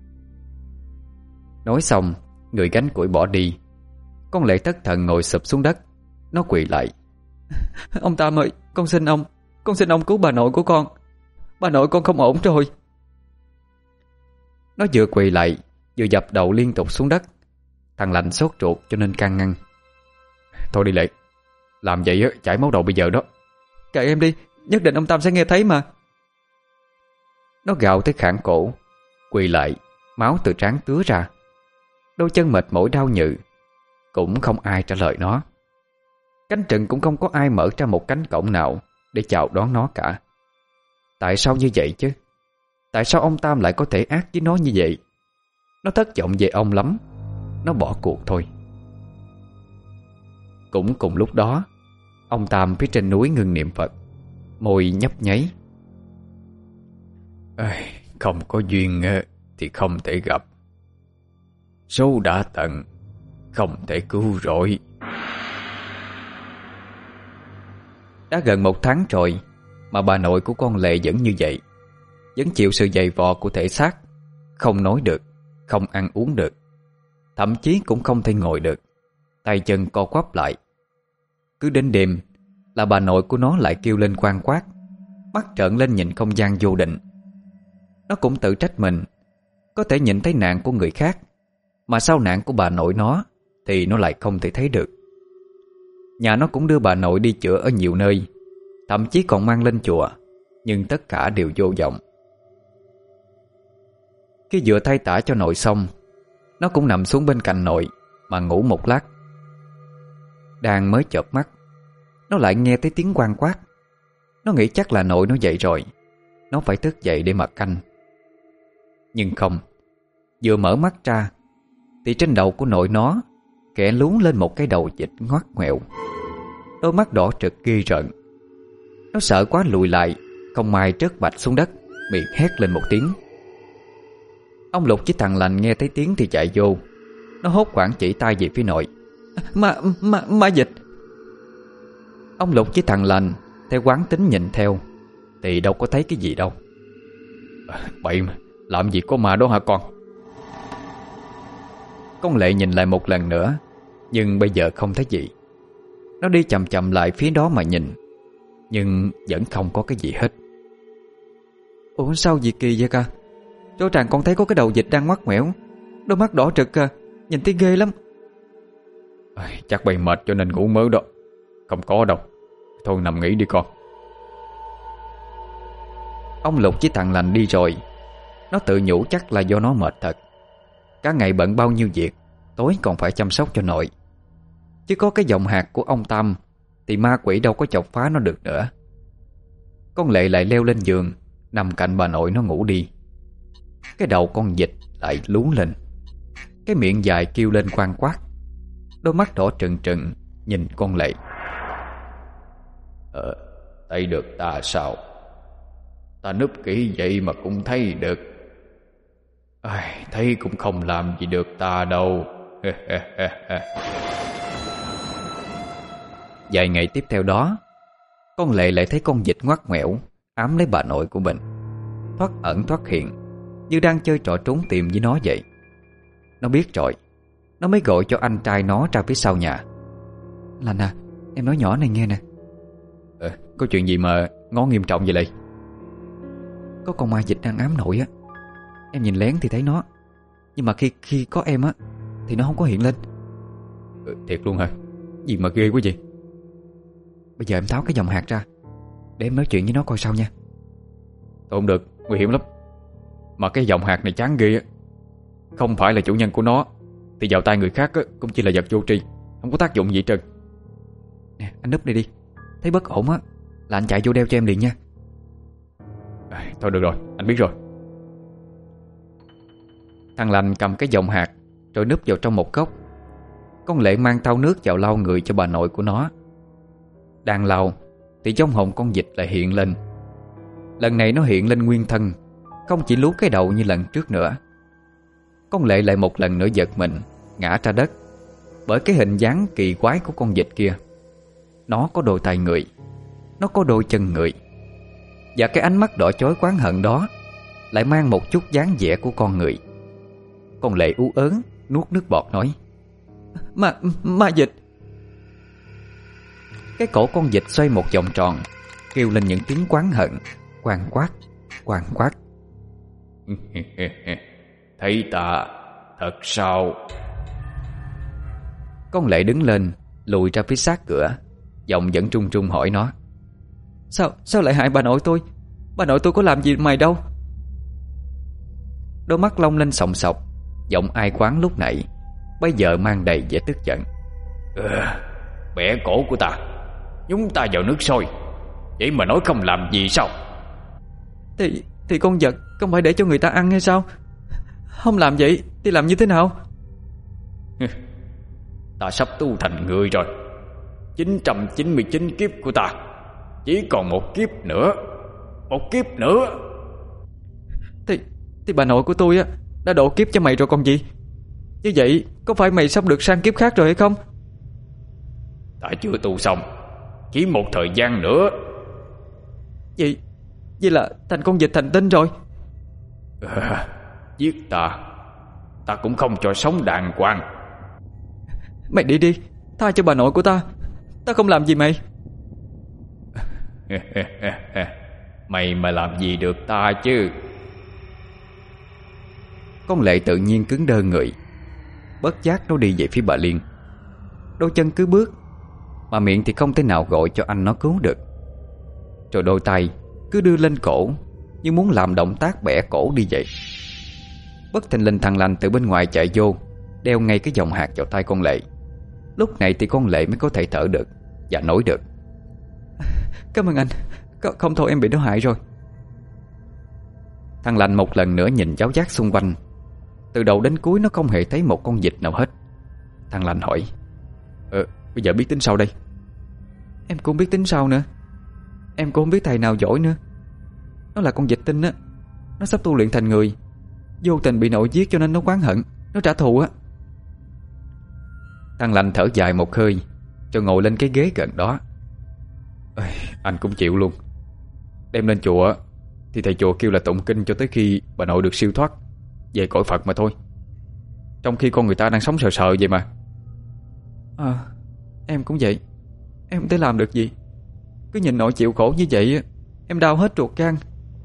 Nói xong, người gánh củi bỏ đi. Con Lệ thất thần ngồi sụp xuống đất. Nó quỳ lại: Ông Tam ơi, con xin ông, con xin ông cứu bà nội của con. Bà nội con không ổn rồi. Nó vừa quỳ lại vừa dập đầu liên tục xuống đất. Thằng Lành sốt ruột cho nên can ngăn: Thôi đi Lệ, làm vậy á chảy máu đầu bây giờ đó. Kệ em đi, nhất định ông Tam sẽ nghe thấy mà. Nó gào tới khản cổ, quỳ lại Máu từ trán tứa ra. Đôi chân mệt mỏi đau nhừ. Cũng không ai trả lời nó. Cánh rừng cũng không có ai mở ra một cánh cổng nào để chào đón nó cả. Tại sao như vậy chứ? Tại sao ông Tam lại có thể ác với nó như vậy? Nó thất vọng về ông lắm. Nó bỏ cuộc thôi. Cũng cùng lúc đó, ông Tam phía trên núi ngưng niệm Phật, môi nhấp nháy. Không có duyên thì không thể gặp. Số đã tận, không thể cứu rỗi. Đã gần một tháng rồi mà bà nội của con Lệ vẫn như vậy, vẫn chịu sự dày vò của thể xác. Không nói được, không ăn uống được, thậm chí cũng không thể ngồi được. Tay chân co quắp lại. Cứ đến đêm là bà nội của nó lại kêu lên quang quát, mắt trợn lên nhìn không gian vô định. Nó cũng tự trách mình, có thể nhìn thấy nạn của người khác, mà sau nạn của bà nội nó thì nó lại không thể thấy được. Nhà nó cũng đưa bà nội đi chữa ở nhiều nơi, thậm chí còn mang lên chùa, nhưng tất cả đều vô vọng. Khi vừa thay tả cho nội xong, nó cũng nằm xuống bên cạnh nội mà ngủ một lát. Đang mới chợp mắt, nó lại nghe thấy tiếng quang quát. Nó nghĩ chắc là nội nó dậy rồi, nó phải thức dậy để mà canh. Nhưng không, vừa mở mắt ra thì trên đầu của nội nó kẻ lún lên một cái đầu vịt ngoắt ngoẹo. Đôi mắt đỏ trực ghê rợn. Nó sợ quá lùi lại, không may rớt bạch xuống đất, miệng hét lên một tiếng. Ông Lục với thằng Lành nghe thấy tiếng thì chạy vô. Nó hốt hoảng chỉ tay về phía nội. Ma, ma, ma dịch. Ông Lục với thằng Lành theo quán tính nhìn theo thì đâu có thấy cái gì đâu. Bậy mà, làm gì có ma đó hả con? Con Lệ nhìn lại một lần nữa, nhưng bây giờ không thấy gì. Nó đi chậm chậm lại phía đó mà nhìn, nhưng vẫn không có cái gì hết. Ủa sao gì kỳ vậy ca? Rõ ràng con thấy có cái đầu vịt đang ngoắt ngoẻo, đôi mắt đỏ trực à, nhìn thấy ghê lắm. À, chắc bày mệt cho nên ngủ mớ đó. Không có đâu, thôi nằm nghỉ đi con. Ông Lục với thằng Lành đi rồi. Nó tự nhủ chắc là do nó mệt thật. Cả ngày bận bao nhiêu việc, tối còn phải chăm sóc cho nội. Chứ có cái giọng hạt của ông Tam thì ma quỷ đâu có chọc phá nó được nữa. Con Lệ lại leo lên giường, nằm cạnh bà nội nó ngủ đi. Cái đầu con vịt lại lún lên, cái miệng dài kêu lên quang quát, đôi mắt đỏ trừng trừng nhìn con Lệ. Ờ, thấy được ta sao? Ta núp kỹ vậy mà cũng thấy được. Ai, thấy cũng không làm gì được ta đâu. Vài ngày tiếp theo đó, con Lệ lại thấy con vịt ngoắt ngoẻo ám lấy bà nội của mình, thoát ẩn thoát hiện, như đang chơi trò trốn tìm với nó vậy. Nó biết rồi, nó mới gọi cho anh trai nó ra phía sau nhà. Lành à, em nói nhỏ này nghe nè. Ờ, có chuyện gì mà ngó nghiêm trọng vậy Lệ? Có con ma vịt đang ám nội á. Em nhìn lén thì thấy nó, nhưng mà khi khi có em á thì nó không có hiện lên. Ừ, thiệt luôn hả? Gì mà ghê quá vậy? Bây giờ em tháo cái dòng hạt ra để em nói chuyện với nó coi sao nha. Thôi không được, nguy hiểm lắm. Mà cái dòng hạt này chán ghê á. Không phải là chủ nhân của nó thì vào tay người khác á, cũng chỉ là vật vô tri, không có tác dụng gì hết trơn. Nè, anh núp đây đi. Thấy bất ổn á là anh chạy vô đeo cho em liền nha. À, thôi được rồi, anh biết rồi. Thằng Lành cầm cái dòng hạt rồi núp vào trong một góc. Con Lệ mang thau nước vào lau người cho bà nội của nó. Đang lau thì trong hồn con vịt lại hiện lên. Lần này nó hiện lên nguyên thân, không chỉ lú cái đầu như lần trước nữa. Con Lệ lại một lần nữa giật mình, ngã ra đất bởi cái hình dáng kỳ quái của con vịt kia. Nó có đôi tay người, nó có đôi chân người, và cái ánh mắt đỏ chói oán hận đó lại mang một chút dáng vẻ của con người. Con Lệ ú ớn nuốt nước bọt nói: Ma, ma vịt. Cái cổ con vịt xoay một vòng tròn, kêu lên những tiếng oán hận, quằn quát, quằn quát. Thấy ta thật sao? Con Lệ đứng lên, lùi ra phía sát cửa, giọng vẫn trung trung hỏi nó: Sao, sao lại hại bà nội tôi? Bà nội tôi có làm gì mày đâu. Đôi mắt long lên sòng sọc, giọng ai quán lúc nãy bây giờ mang đầy vẻ tức giận. Ừ, bẻ cổ của ta, nhúng ta vào nước sôi, vậy mà nói không làm gì sao? Thì thì con vật không phải để cho người ta ăn hay sao? Không làm vậy thì làm như thế nào? Ta sắp tu thành người rồi. chín trăm chín mươi chín kiếp của ta chỉ còn một kiếp nữa. Một kiếp nữa. Thì thì bà nội của tôi á đã độ kiếp cho mày rồi còn gì. Như vậy có phải mày sắp được sang kiếp khác rồi hay không? Ta chưa tu xong, chỉ một thời gian nữa. Vậy Vậy là thành con vịt thành tinh rồi. À, giết ta, ta cũng không cho sống đàng hoàng. Mày đi đi, tha cho bà nội của ta. Ta không làm gì mày. Mày mà làm gì được ta chứ? Con Lệ tự nhiên cứng đơ người, bất giác nó đi về phía bà Liên. Đôi chân cứ bước, mà miệng thì không thể nào gọi cho anh nó cứu được. Rồi đôi tay cứ đưa lên cổ, như muốn làm động tác bẻ cổ đi vậy. Bất thình lình thằng Lành từ bên ngoài chạy vô, đeo ngay cái vòng hạt vào tay con Lệ. Lúc này thì con Lệ mới có thể thở được và nói được. Cảm ơn anh, không thôi em bị nó hại rồi. Thằng Lành một lần nữa nhìn giáo giác xung quanh. Từ đầu đến cuối nó không hề thấy một con vịt nào hết. Thằng Lành hỏi: Ờ, bây giờ biết tính sao đây? Em cũng không biết tính sao nữa. Em cũng không biết thầy nào giỏi nữa. Nó là con vịt tinh á. Nó sắp tu luyện thành người, vô tình bị nội giết cho nên nó oán hận, nó trả thù á. Thằng Lành thở dài một hơi, rồi ngồi lên cái ghế gần đó. Ê, anh cũng chịu luôn. Đem lên chùa thì thầy chùa kêu là tụng kinh cho tới khi bà nội được siêu thoát về cõi Phật mà thôi. Trong khi con người ta đang sống sờ sờ vậy mà. À, em cũng vậy. Em không thể làm được gì. Cứ nhìn nội chịu khổ như vậy, em đau hết ruột gan.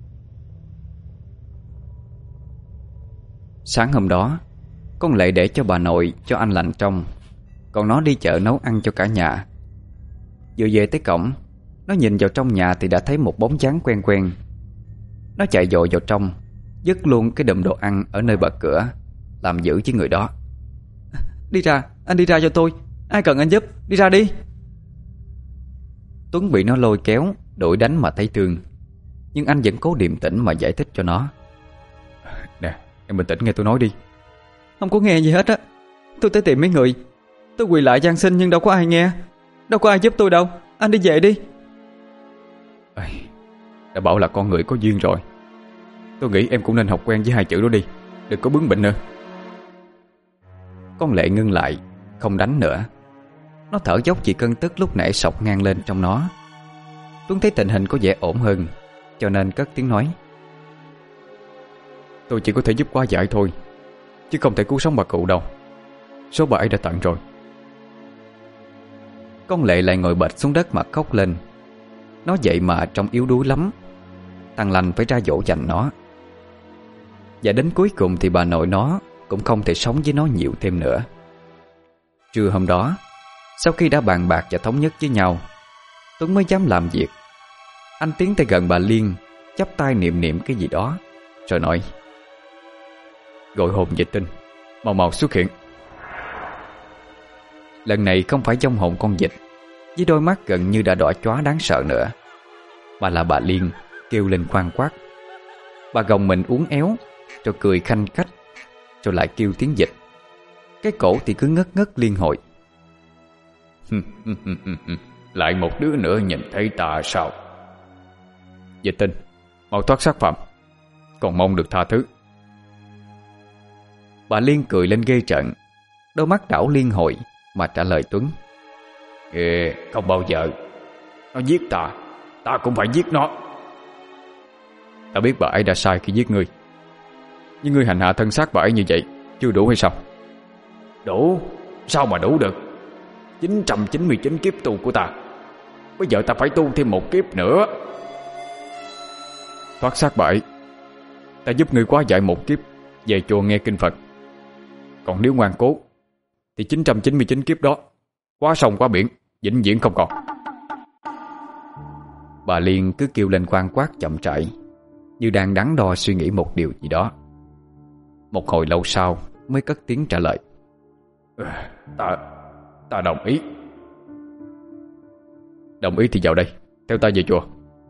Sáng hôm đó, con Lệ để cho bà nội cho anh Lành trong, còn nó đi chợ nấu ăn cho cả nhà. Vừa về tới cổng, nó nhìn vào trong nhà thì đã thấy một bóng dáng quen quen. Nó chạy vội vào trong, dứt luôn cái đùm đồ ăn ở nơi bật cửa, làm giữ với người đó. Đi ra, anh đi ra cho tôi. Ai cần anh giúp, đi ra đi. Tuấn bị nó lôi kéo, đuổi đánh mà thấy thương, nhưng anh vẫn cố điềm tĩnh mà giải thích cho nó. Nè, em bình tĩnh nghe tôi nói đi. Không có nghe gì hết á. Tôi tới tìm mấy người, tôi quỳ lại van xin nhưng đâu có ai nghe. Đâu có ai giúp tôi đâu. Anh đi về đi. Đã bảo là con người có duyên rồi. Tôi nghĩ em cũng nên học quen với hai chữ đó đi. Đừng có bướng bỉnh nữa. Con Lệ ngưng lại, không đánh nữa. Nó thở dốc vì cơn tức lúc nãy sộc ngang lên trong nó. Tuấn thấy tình hình có vẻ ổn hơn, cho nên cất tiếng nói: Tôi chỉ có thể giúp quá giải thôi, chứ không thể cứu sống bà cụ đâu. Số bà ấy đã tận rồi. Con Lệ lại ngồi bệt xuống đất mà khóc lên. Nó vậy mà trông yếu đuối lắm. Thằng Lành phải ra dỗ dành nó. Và đến cuối cùng thì bà nội nó cũng không thể sống với nó nhiều thêm nữa. Trưa hôm đó, sau khi đã bàn bạc và thống nhất với nhau, Tuấn mới dám làm việc. Anh tiến tới gần bà Liên, chắp tay niệm niệm cái gì đó, rồi nói: Gọi hồn vệ tinh, mau mau xuất hiện. Lần này không phải vong hồn con vịt với đôi mắt gần như đã đỏ chóa đáng sợ nữa, mà là bà Liên kêu lên khoan quát. Bà gồng mình uốn éo, rồi cười khanh khách, rồi lại kêu tiếng vịt. Cái cổ thì cứ ngất ngất liên hồi. Lại một đứa nữa nhìn thấy ta sao? Vệ tinh, mau thoát xác phạm, còn mong được tha thứ. Bà Liên cười lên ghê trận, đôi mắt đảo liên hồi mà trả lời Tuấn: Ê, không bao giờ. Nó giết ta, ta cũng phải giết nó. Ta biết bà ấy đã sai khi giết ngươi, nhưng ngươi hành hạ thân xác bà ấy như vậy chưa đủ hay sao? Đủ? Sao mà đủ được? chín trăm chín mươi chín kiếp tu của ta, bây giờ ta phải tu thêm một kiếp nữa. Thoát xác bà ấy, ta giúp ngươi quá giải một kiếp về chùa nghe kinh Phật. Còn nếu ngoan cố thì chín trăm chín mươi chín kiếp đó quá sông quá biển, vĩnh viễn không còn. Bà Liên cứ kêu lên khoan quát chậm rãi, như đang đắn đo suy nghĩ một điều gì đó. Một hồi lâu sau mới cất tiếng trả lời: Ta Ta đồng ý. Đồng ý thì vào đây, theo ta về chùa.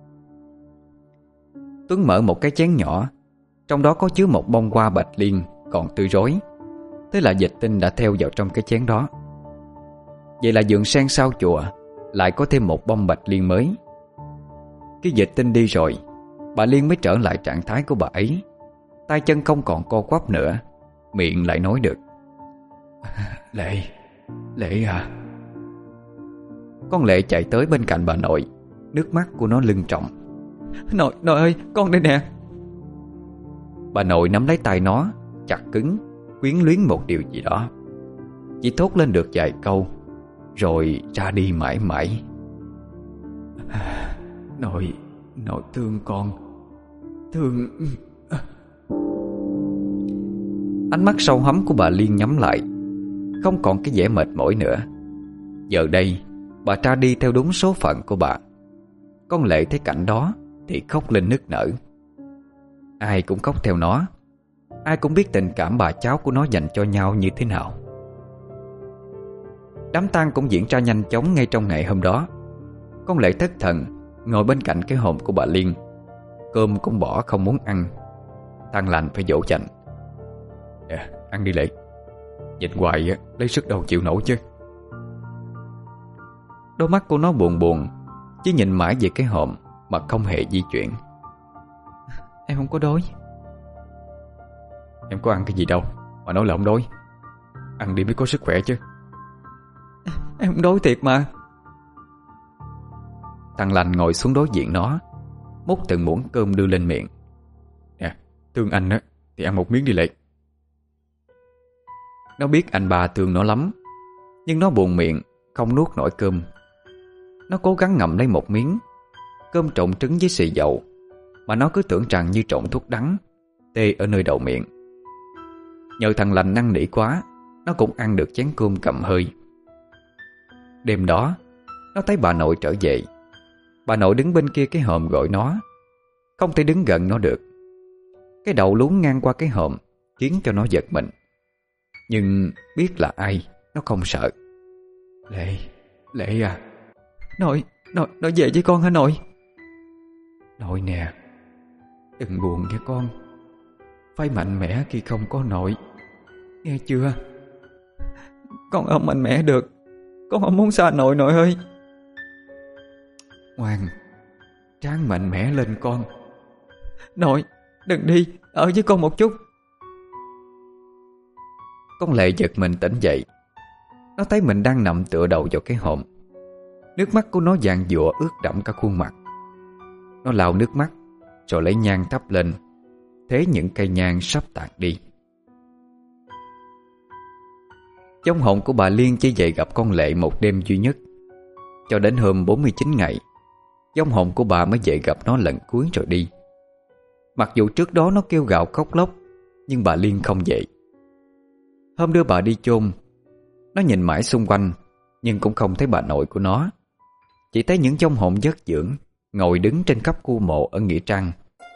Tuấn mở một cái chén nhỏ, trong đó có chứa một bông hoa bạch liên còn tươi rói. Thế là Dịch Tinh đã theo vào trong cái chén đó. Vậy là vườn sen sau chùa lại có thêm một bông bạch liên mới. Khi Dịch Tinh đi rồi, bà Liên mới trở lại trạng thái của bà ấy. Tay chân không còn co quắp nữa, miệng lại nói được: Lệ, Lệ à. Con Lệ chạy tới bên cạnh bà nội, nước mắt của nó lưng tròng. Nội, nội ơi, con đây nè. Bà nội nắm lấy tay nó, chặt cứng, quyến luyến một điều gì đó. Chỉ thốt lên được vài câu, rồi ra đi mãi mãi. Nội, nội thương con, thương. Ánh mắt sâu hắm của bà Liên nhắm lại, không còn cái vẻ mệt mỏi nữa. Giờ đây bà ra đi theo đúng số phận của bà. Con Lệ thấy cảnh đó thì khóc lên nức nở. Ai cũng khóc theo nó. Ai cũng biết tình cảm bà cháu của nó dành cho nhau như thế nào. Đám tang cũng diễn ra nhanh chóng ngay trong ngày hôm đó. Con Lệ thất thần ngồi bên cạnh cái hòm của bà Liên. Cơm cũng bỏ không muốn ăn. Thằng Lành phải dỗ dành: Nè, ăn đi Lệ. Nhìn hoài lấy sức đâu chịu nổi chứ. Đôi mắt của nó buồn buồn, chỉ nhìn mãi về cái hòm mà không hề di chuyển. Em không có đói. Em có ăn cái gì đâu mà nói là không đói. Ăn đi mới có sức khỏe chứ. Em không đói thiệt mà. Thằng Lành ngồi xuống đối diện nó, múc từng muỗng cơm đưa lên miệng. Nè, thương anh á thì ăn một miếng đi Lệ. Nó biết anh bà thương nó lắm, nhưng nó buồn miệng, không nuốt nổi cơm. Nó cố gắng ngậm lấy một miếng. Cơm trộn trứng với xì dầu, mà nó cứ tưởng rằng như trộn thuốc đắng, tê ở nơi đầu miệng. Nhờ thằng Lành năn nỉ quá, nó cũng ăn được chén cơm cầm hơi. Đêm đó nó thấy bà nội trở về. Bà nội đứng bên kia cái hòm gọi nó. Không thể đứng gần nó được. Cái đầu lún ngang qua cái hòm khiến cho nó giật mình. Nhưng biết là ai, nó không sợ. Lệ, Lệ à. Nội, nội, nội về với con hả nội? Nội nè, đừng buồn nghe con. Phải mạnh mẽ khi không có nội, nghe chưa? Con không mạnh mẽ được. Con không muốn xa nội, nội ơi. Ngoan, ráng mạnh mẽ lên con. Nội, đừng đi, ở với con một chút. Con Lệ giật mình tỉnh dậy. Nó thấy mình đang nằm tựa đầu vào cái hòm. Nước mắt của nó vàng dụa ướt đẫm cả khuôn mặt. Nó lau nước mắt, rồi lấy nhang thắp lên, thế những cây nhang sắp tàn đi. Vong hồn của bà Liên chỉ về gặp con Lệ một đêm duy nhất. Cho đến hôm bốn mươi chín ngày, vong hồn của bà mới về gặp nó lần cuối rồi đi. Mặc dù trước đó nó kêu gào khóc lóc, nhưng bà Liên không về. Hôm đưa bà đi chôn, nó nhìn mãi xung quanh, nhưng cũng không thấy bà nội của nó. Chỉ thấy những vong hồn vất dưỡng ngồi đứng trên khắp khu mộ ở nghĩa trang.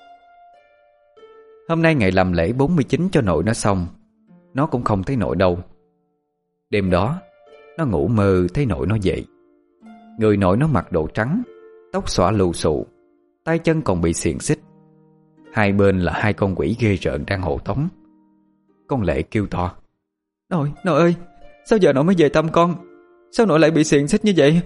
Hôm nay ngày làm lễ bốn mươi chín cho nội nó xong, nó cũng không thấy nội đâu. Đêm đó nó ngủ mơ thấy nội nó dậy. Người nội nó mặc đồ trắng, tóc xõa lù xù, tay chân còn bị xiềng xích. Hai bên là hai con quỷ ghê rợn đang hộ tống. Con Lệ kêu to: Nội, nội ơi, sao giờ nội mới về thăm con? Sao nội lại bị xiềng xích như vậy?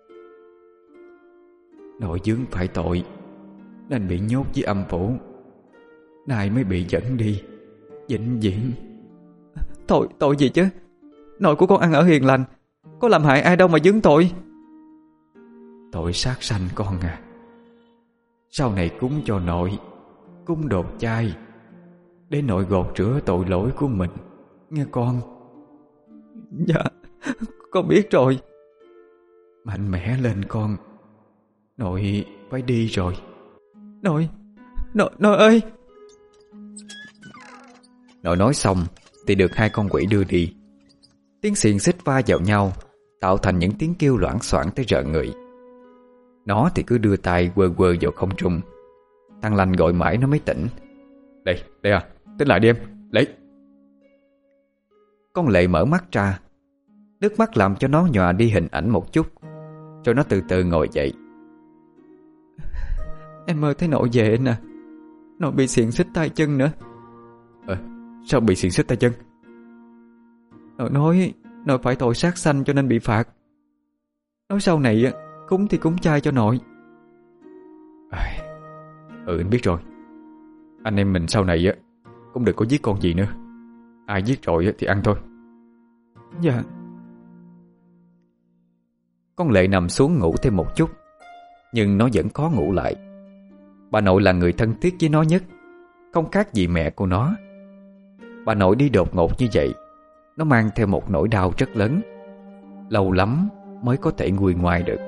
Nội vướng phải tội nên bị nhốt với âm phủ, nay mới bị dẫn đi vĩnh viễn. Tội, tội gì chứ? Nội của con ăn ở hiền lành, có làm hại ai đâu mà vướng tội. Tội sát sanh con à. Sau này cúng cho nội, cúng đột chay, để nội gột rửa tội lỗi của mình, nghe con. Dạ, con biết rồi. Mạnh mẽ lên con, nội phải đi rồi. Nội, nội, nội ơi. Nội nói xong thì được hai con quỷ đưa đi. Tiếng xiềng xích va vào nhau tạo thành những tiếng kêu loảng xoảng tới rợn người. Nó thì cứ đưa tay quơ quơ vào không trung. Thằng Lành gọi mãi nó mới tỉnh. Đây, đây à, tỉnh lại đi em, lấy. Con Lệ mở mắt ra. Nước mắt làm cho nó nhòa đi hình ảnh một chút, rồi nó từ từ ngồi dậy. Em mơ thấy nội về nè. Nội bị xiềng xích tay chân nữa. Ờ, sao bị xiềng xích tay chân? Nội nói nội phải tội sát sanh cho nên bị phạt. Nói sau này cúng thì cúng chay cho nội. À, ừ anh biết rồi. Anh em mình sau này á cũng đừng có giết con gì nữa. Ai giết rồi thì ăn thôi. Dạ. Con Lệ nằm xuống ngủ thêm một chút, nhưng nó vẫn khó ngủ lại. Bà nội là người thân thiết với nó nhất, không khác gì mẹ của nó. Bà nội đi đột ngột như vậy, nó mang theo một nỗi đau rất lớn, lâu lắm mới có thể nguôi ngoai được.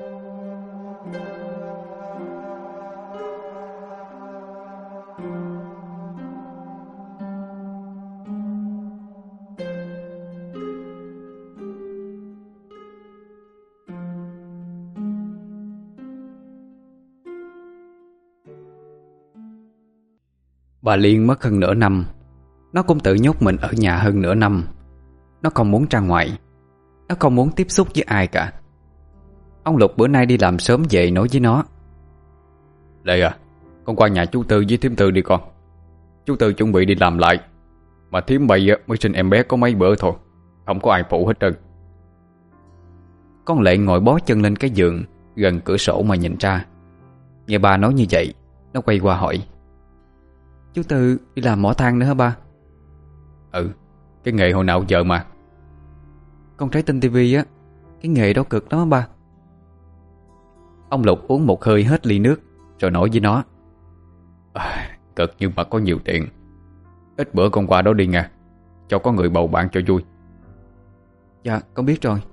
Bà Liên mất hơn nửa năm. Nó cũng tự nhốt mình ở nhà hơn nửa năm. Nó không muốn ra ngoài, nó không muốn tiếp xúc với ai cả. Ông Lục bữa nay đi làm sớm về nói với nó: Lệ à, con qua nhà chú Tư với thím Tư đi con. Chú Tư chuẩn bị đi làm lại, mà thím bay mới sinh em bé có mấy bữa thôi, không có ai phụ hết trơn. Con Lệ ngồi bó chân lên cái giường gần cửa sổ mà nhìn ra. Nghe ba nói như vậy, nó quay qua hỏi: Chú Tư đi làm mỏ than nữa hả ba? Ừ, cái nghề hồi nào giờ mà. Con thấy trên tivi á, cái nghề đó cực lắm ba. Ông Lục uống một hơi hết ly nước, rồi nói với nó: à, cực nhưng mà có nhiều tiền. Ít bữa con qua đó đi nha, cho có người bầu bạn cho vui. Dạ con biết rồi.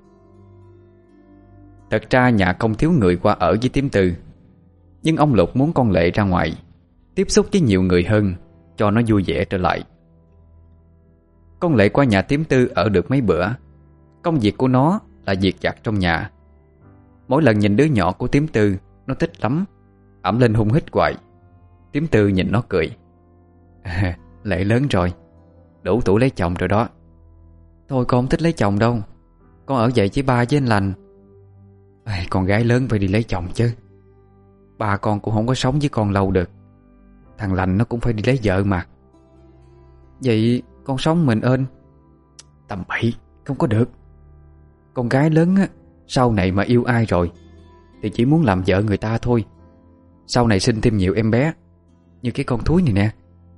Thật ra nhà không thiếu người qua ở với thím Tư, nhưng ông Lục muốn con Lệ ra ngoài, tiếp xúc với nhiều người hơn, cho nó vui vẻ trở lại. Con Lệ qua nhà thím Tư ở được mấy bữa. Công việc của nó là việc giặt trong nhà. Mỗi lần nhìn đứa nhỏ của thím Tư, nó thích lắm, ẵm lên hung hít hoài. Thím Tư nhìn nó cười: à, Lệ lớn rồi, đủ tuổi lấy chồng rồi đó. Thôi con không thích lấy chồng đâu, con ở vậy với ba với anh Lành. à, Con gái lớn phải đi lấy chồng chứ. Ba con cũng không có sống với con lâu được. Thằng Lành nó cũng phải đi lấy vợ mà. Vậy con sống mình ơn. Tầm bậy, không có được. Con gái lớn á, sau này mà yêu ai rồi thì chỉ muốn làm vợ người ta thôi. Sau này sinh thêm nhiều em bé, như cái con thúi này nè.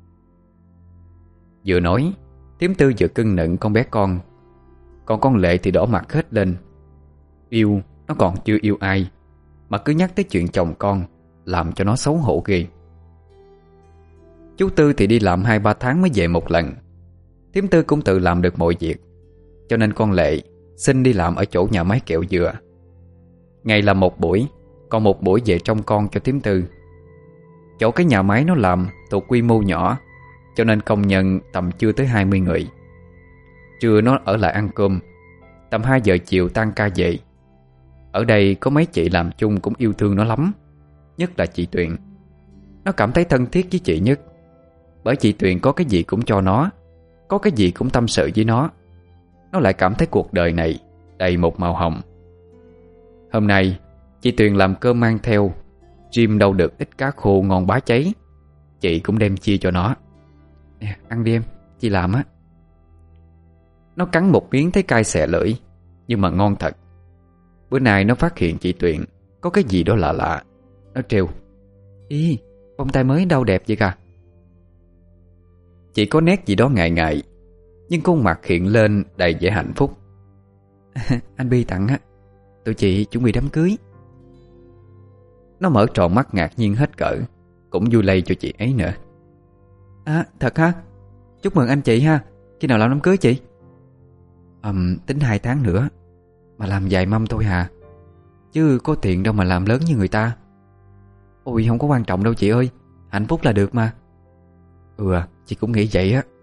Vừa nói, thím Tư vừa cưng nựng con bé con. Còn con Lệ thì đỏ mặt hết lên. Yêu, nó còn chưa yêu ai mà cứ nhắc tới chuyện chồng con, làm cho nó xấu hổ ghê. Chú Tư thì đi làm hai ba tháng mới về một lần. Thím Tư cũng tự làm được mọi việc, cho nên con Lệ xin đi làm ở chỗ nhà máy kẹo dừa. Ngày làm một buổi, còn một buổi về trông con cho thím Tư. Chỗ cái nhà máy nó làm thuộc quy mô nhỏ, cho nên công nhân tầm chưa tới hai mươi người. Trưa nó ở lại ăn cơm, tầm hai giờ chiều tan ca về. Ở đây có mấy chị làm chung cũng yêu thương nó lắm, nhất là chị Tuyền. Nó cảm thấy thân thiết với chị nhất, bởi chị Tuyền có cái gì cũng cho nó, có cái gì cũng tâm sự với nó. Nó lại cảm thấy cuộc đời này đầy một màu hồng. Hôm nay chị Tuyền làm cơm mang theo, Jim đâu được ít cá khô ngon bá cháy, chị cũng đem chia cho nó. Nè, ăn đi em, chị làm á. Nó cắn một miếng thấy cay xè lưỡi, nhưng mà ngon thật. Bữa nay nó phát hiện chị Tuyền có cái gì đó lạ lạ. Nó trêu: Ý, bông tai mới đâu đẹp vậy cả. Chị có nét gì đó ngại ngại, nhưng khuôn mặt hiện lên đầy vẻ hạnh phúc. Anh Bi tặng á, tụi chị chuẩn bị đám cưới. Nó mở tròn mắt ngạc nhiên hết cỡ, cũng vui lây cho chị ấy nữa. À thật hả? Chúc mừng anh chị ha. Khi nào làm đám cưới chị? um, Tính hai tháng nữa. Mà làm vài mâm thôi hà, chứ có tiền đâu mà làm lớn như người ta. Ôi không có quan trọng đâu chị ơi, hạnh phúc là được mà. Ừ, chị cũng nghĩ vậy á.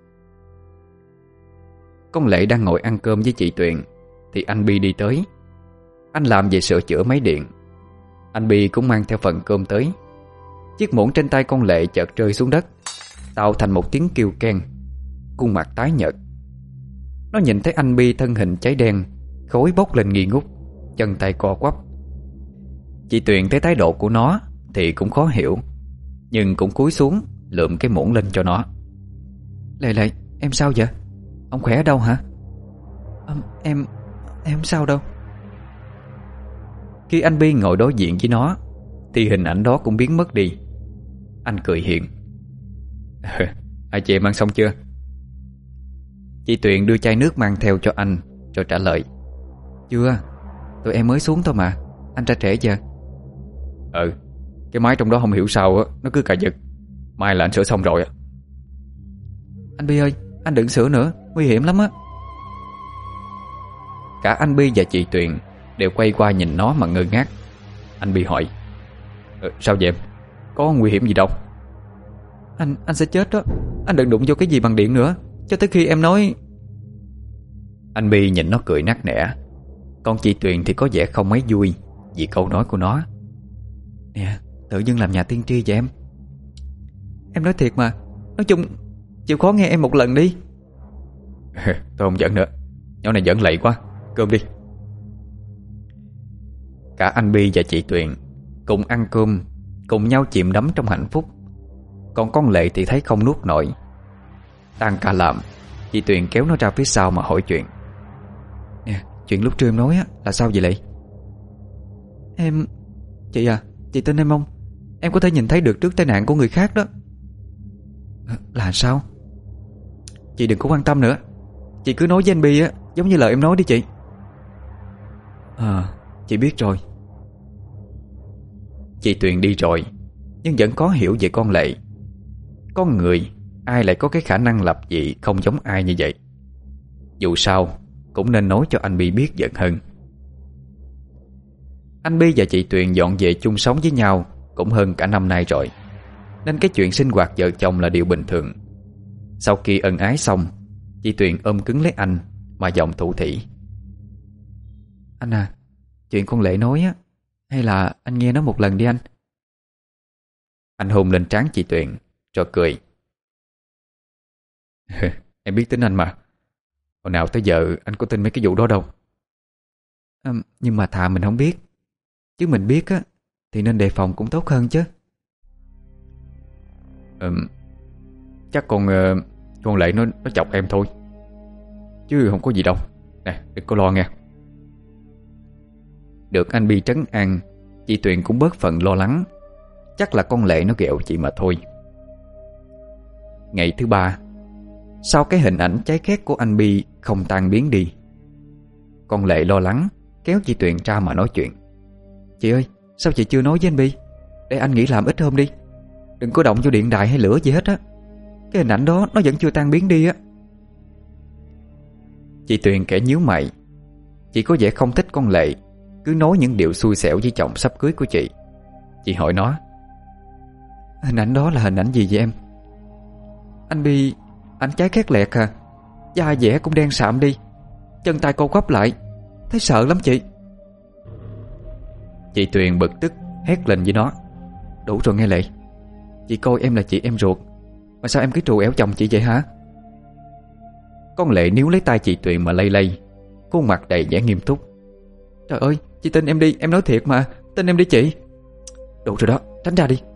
Con Lệ đang ngồi ăn cơm với chị Tuyền thì anh Bi đi tới. Anh làm về sửa chữa máy điện. Anh Bi cũng mang theo phần cơm tới. Chiếc muỗng trên tay con Lệ chợt rơi xuống đất, tạo thành một tiếng kêu keng. Khuôn mặt tái nhợt. Nó nhìn thấy anh Bi thân hình cháy đen, khói bốc lên nghi ngút, chân tay co quắp. Chị Tuyền thấy thái độ của nó thì cũng khó hiểu, nhưng cũng cúi xuống lượm cái muỗng lên cho nó. Lệ Lệ, em sao vậy? Ông khỏe ở đâu hả? À, em... em không sao đâu. Khi anh Bi ngồi đối diện với nó thì hình ảnh đó cũng biến mất đi. Anh cười hiền. Hai chị em ăn xong chưa? Chị Tuyền đưa chai nước mang theo cho anh rồi trả lời. Chưa, tụi em mới xuống thôi mà. Anh ra trễ chưa? Ừ, cái máy trong đó không hiểu sao á, nó cứ cà giật. Mai là anh sửa xong rồi á. Anh Bi ơi, anh đừng sửa nữa, nguy hiểm lắm á. Cả anh Bi và chị Tuyền đều quay qua nhìn nó mà ngơ ngác. Anh Bi hỏi, ờ, sao vậy em? Có nguy hiểm gì đâu? Anh anh sẽ chết đó. Anh đừng đụng vô cái gì bằng điện nữa, cho tới khi em nói. Anh Bi nhìn nó cười nắc nẻ. Còn chị Tuyền thì có vẻ không mấy vui vì câu nói của nó. Nè, tự dưng làm nhà tiên tri vậy em. Em nói thiệt mà. Nói chung, chịu khó nghe em một lần đi. Tôi không giỡn nữa. Nhỏ này giỡn lậy quá. Cơm đi. Cả anh Bi và chị Tuyền cùng ăn cơm, cùng nhau chìm đắm trong hạnh phúc. Còn con Lệ thì thấy không nuốt nổi. Tan ca làm, chị Tuyền kéo nó ra phía sau mà hỏi chuyện. Nè, chuyện lúc trưa em nói á là sao vậy Lệ? Em... Chị à, chị tin em không? Em có thể nhìn thấy được trước tai nạn của người khác đó. Là sao? Chị đừng có quan tâm nữa. Chị cứ nói với anh Bi á, giống như lời em nói đi chị. À, chị biết rồi. Chị Tuyền đi rồi, nhưng vẫn có hiểu về con Lệ. Con người ai lại có cái khả năng lập dị không giống ai như vậy. Dù sao cũng nên nói cho anh Bi biết giận hơn. Anh Bi và chị Tuyền dọn về chung sống với nhau cũng hơn cả năm nay rồi, nên cái chuyện sinh hoạt vợ chồng là điều bình thường. Sau khi ân ái xong, chị Tuyền ôm cứng lấy anh mà giọng thủ thỉ. Anh à, chuyện con Lệ nói á, hay là anh nghe nó một lần đi anh. Anh hôn lên trán chị Tuyền rồi cười. Em biết tính anh mà. Hồi nào tới giờ anh có tin mấy cái vụ đó đâu. À, nhưng mà thà mình không biết, chứ mình biết á thì nên đề phòng cũng tốt hơn chứ. Ừ, chắc con Con Lệ nó, nó chọc em thôi, chứ không có gì đâu. Nè, đừng có lo nghe. Được anh Bi trấn an, chị Tuyền cũng bớt phần lo lắng. Chắc là con Lệ nó ghẹo chị mà thôi. Ngày thứ ba, sau cái hình ảnh cháy khét của anh Bi không tan biến đi, con Lệ lo lắng kéo chị Tuyền ra mà nói chuyện. Chị ơi, sao chị chưa nói với anh Bi? Để anh nghỉ làm ít hôm đi. Đừng có động vô điện đài hay lửa gì hết á. Cái hình ảnh đó nó vẫn chưa tan biến đi á. Chị Tuyền kẻ nhíu mày. Chị có vẻ không thích con Lệ cứ nói những điều xui xẻo với chồng sắp cưới của chị. Chị hỏi nó, hình ảnh đó là hình ảnh gì vậy em? Anh Bi, anh cháy khét lẹt à, da dẻ cũng đen sạm đi, chân tay co quắp lại, thấy sợ lắm chị. Chị Tuyền bực tức hét lên với nó. Đủ rồi nghe Lệ. Chị coi em là chị em ruột, mà sao em cứ trù ẻo chồng chị vậy hả? Con Lệ níu lấy tay chị Tuyền mà lay lay, khuôn mặt đầy vẻ nghiêm túc. Trời ơi, chị tin em đi, em nói thiệt mà. Tin em đi chị. Đủ rồi đó, tránh ra đi.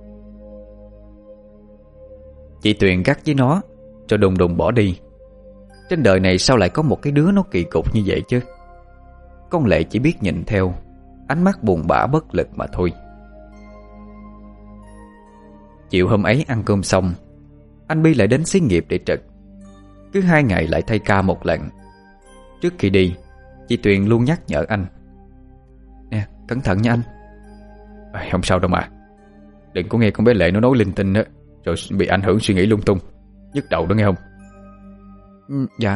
Chị Tuyền gắt với nó rồi đùng đùng bỏ đi. Trên đời này sao lại có một cái đứa nó kỳ cục như vậy chứ. Con Lệ chỉ biết nhìn theo, ánh mắt buồn bã bất lực mà thôi. Chiều hôm ấy ăn cơm xong, anh Bi lại đến xí nghiệp để trực. Cứ hai ngày lại thay ca một lần. Trước khi đi, chị Tuyền luôn nhắc nhở anh. Nè, cẩn thận nha anh. À, không sao đâu mà. Đừng có nghe con bé Lệ nó nói linh tinh đó, rồi bị ảnh hưởng suy nghĩ lung tung, nhức đầu đó nghe không? Ừ, dạ.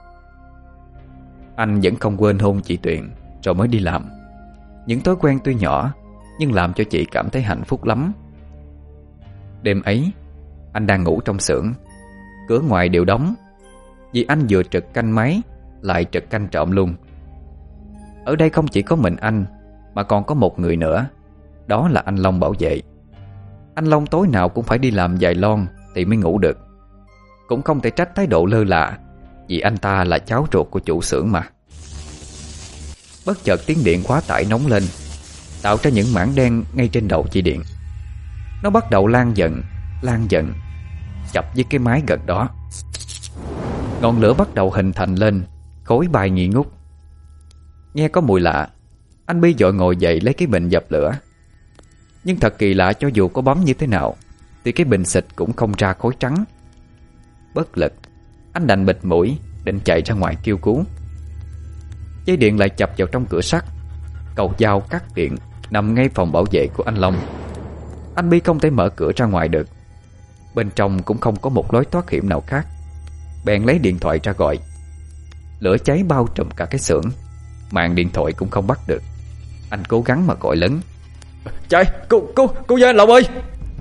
Anh vẫn không quên hôn chị Tuyền rồi mới đi làm. Những thói quen tuy nhỏ nhưng làm cho chị cảm thấy hạnh phúc lắm. Đêm ấy, anh đang ngủ trong xưởng, cửa ngoài đều đóng, vì anh vừa trực canh máy lại trực canh trộm luôn. Ở đây không chỉ có mình anh, mà còn có một người nữa. Đó là anh Long bảo vệ. Anh Long tối nào cũng phải đi làm vài lon thì mới ngủ được. Cũng không thể trách thái độ lơ là, vì anh ta là cháu ruột của chủ xưởng mà. Bất chợt tiếng điện quá tải nóng lên, tạo ra những mảng đen ngay trên đầu chi điện. Nó bắt đầu lan dần, lan dần, chập với cái máy gần đó. Ngọn lửa bắt đầu hình thành lên, khói bay nghi ngút. Nghe có mùi lạ, anh Bi vội ngồi dậy lấy cái bình dập lửa. Nhưng thật kỳ lạ, cho dù có bấm như thế nào thì cái bình xịt cũng không ra khói trắng. Bất lực, anh đành bịt mũi định chạy ra ngoài kêu cứu. Dây điện lại chập vào trong cửa sắt. Cầu dao cắt điện nằm ngay phòng bảo vệ của anh Long. Anh Bi không thể mở cửa ra ngoài được. Bên trong cũng không có một lối thoát hiểm nào khác. Bèn lấy điện thoại ra gọi. Lửa cháy bao trùm cả cái xưởng, mạng điện thoại cũng không bắt được. Anh cố gắng mà gọi lớn: "Chạy, cứu, cứu, cứu với anh Long ơi!"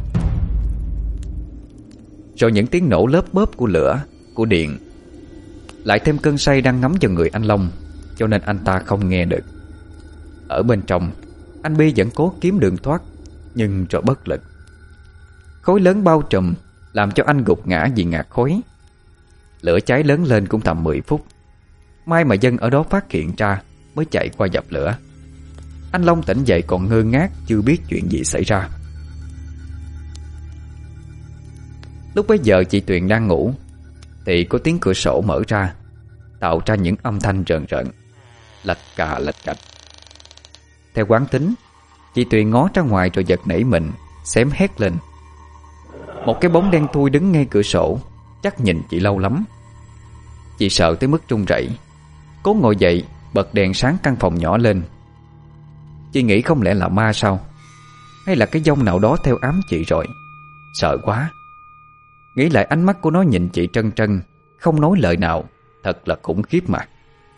Rồi những tiếng nổ lớp bớp của lửa, của điện, lại thêm cơn say đang ngấm vào người anh Long, cho nên anh ta không nghe được. Ở bên trong, anh Bi vẫn cố kiếm đường thoát, nhưng rồi bất lực. Khói lớn bao trùm làm cho anh gục ngã vì ngạt khói. Lửa cháy lớn lên cũng tầm mười phút. May mà dân ở đó phát hiện ra mới chạy qua dập lửa. Anh Long tỉnh dậy còn ngơ ngác, chưa biết chuyện gì xảy ra. Lúc bấy giờ chị Tuyền đang ngủ thì có tiếng cửa sổ mở ra, tạo ra những âm thanh rợn rợn, lạch cà lạch cạch. Theo quán tính, chị Tuyền ngó ra ngoài rồi giật nảy mình, xém hét lên. Một cái bóng đen thui đứng ngay cửa sổ, chắc nhìn chị lâu lắm. Chị sợ tới mức run rẩy, cố ngồi dậy bật đèn sáng căn phòng nhỏ lên. Chị nghĩ không lẽ là ma sao, hay là cái dông nào đó theo ám chị rồi. Sợ quá. Nghĩ lại ánh mắt của nó nhìn chị trân trân, không nói lời nào, thật là khủng khiếp mà.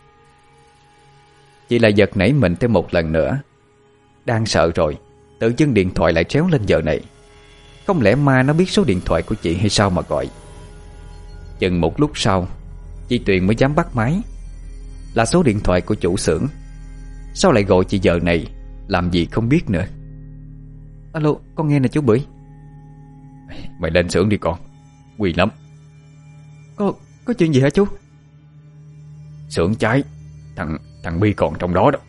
Chị lại giật nảy mình thêm một lần nữa. Đang sợ rồi, tự dưng điện thoại lại réo lên giờ này. Không lẽ ma nó biết số điện thoại của chị hay sao mà gọi. Chừng một lúc sau, chị Tuyền mới dám bắt máy. Là số điện thoại của chủ xưởng. Sao lại gọi chị giờ này, làm gì không biết nữa. Alo, con nghe nè chú Bưởi. Mày lên xưởng đi con, nguy lắm. Có, có chuyện gì hả chú? Xưởng cháy, thằng thằng Bi còn trong đó đó.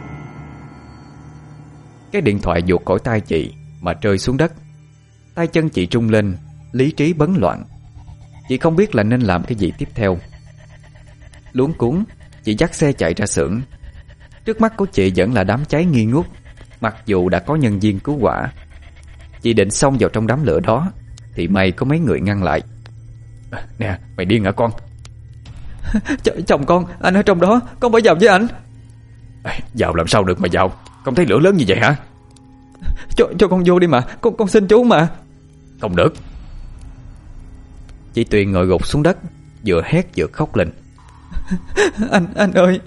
Cái điện thoại vụt khỏi tay chị mà rơi xuống đất. Tay chân chị trung lên, lý trí bấn loạn. Chị không biết là nên làm cái gì tiếp theo. Luống cuống, chị dắt xe chạy ra xưởng. Trước mắt của chị vẫn là đám cháy nghi ngút, mặc dù đã có nhân viên cứu hỏa. Chị định xông vào trong đám lửa đó thì may có mấy người ngăn lại. Nè, mày điên hả con? Ch- Chồng con, anh ở trong đó, con phải vào với anh. Vào làm sao được mà vào? Không thấy lửa lớn như vậy hả? Cho, cho con vô đi mà, con, con xin chú mà. Không được. Chị Tuyền ngồi gục xuống đất, vừa hét vừa khóc lên. Anh, anh ơi.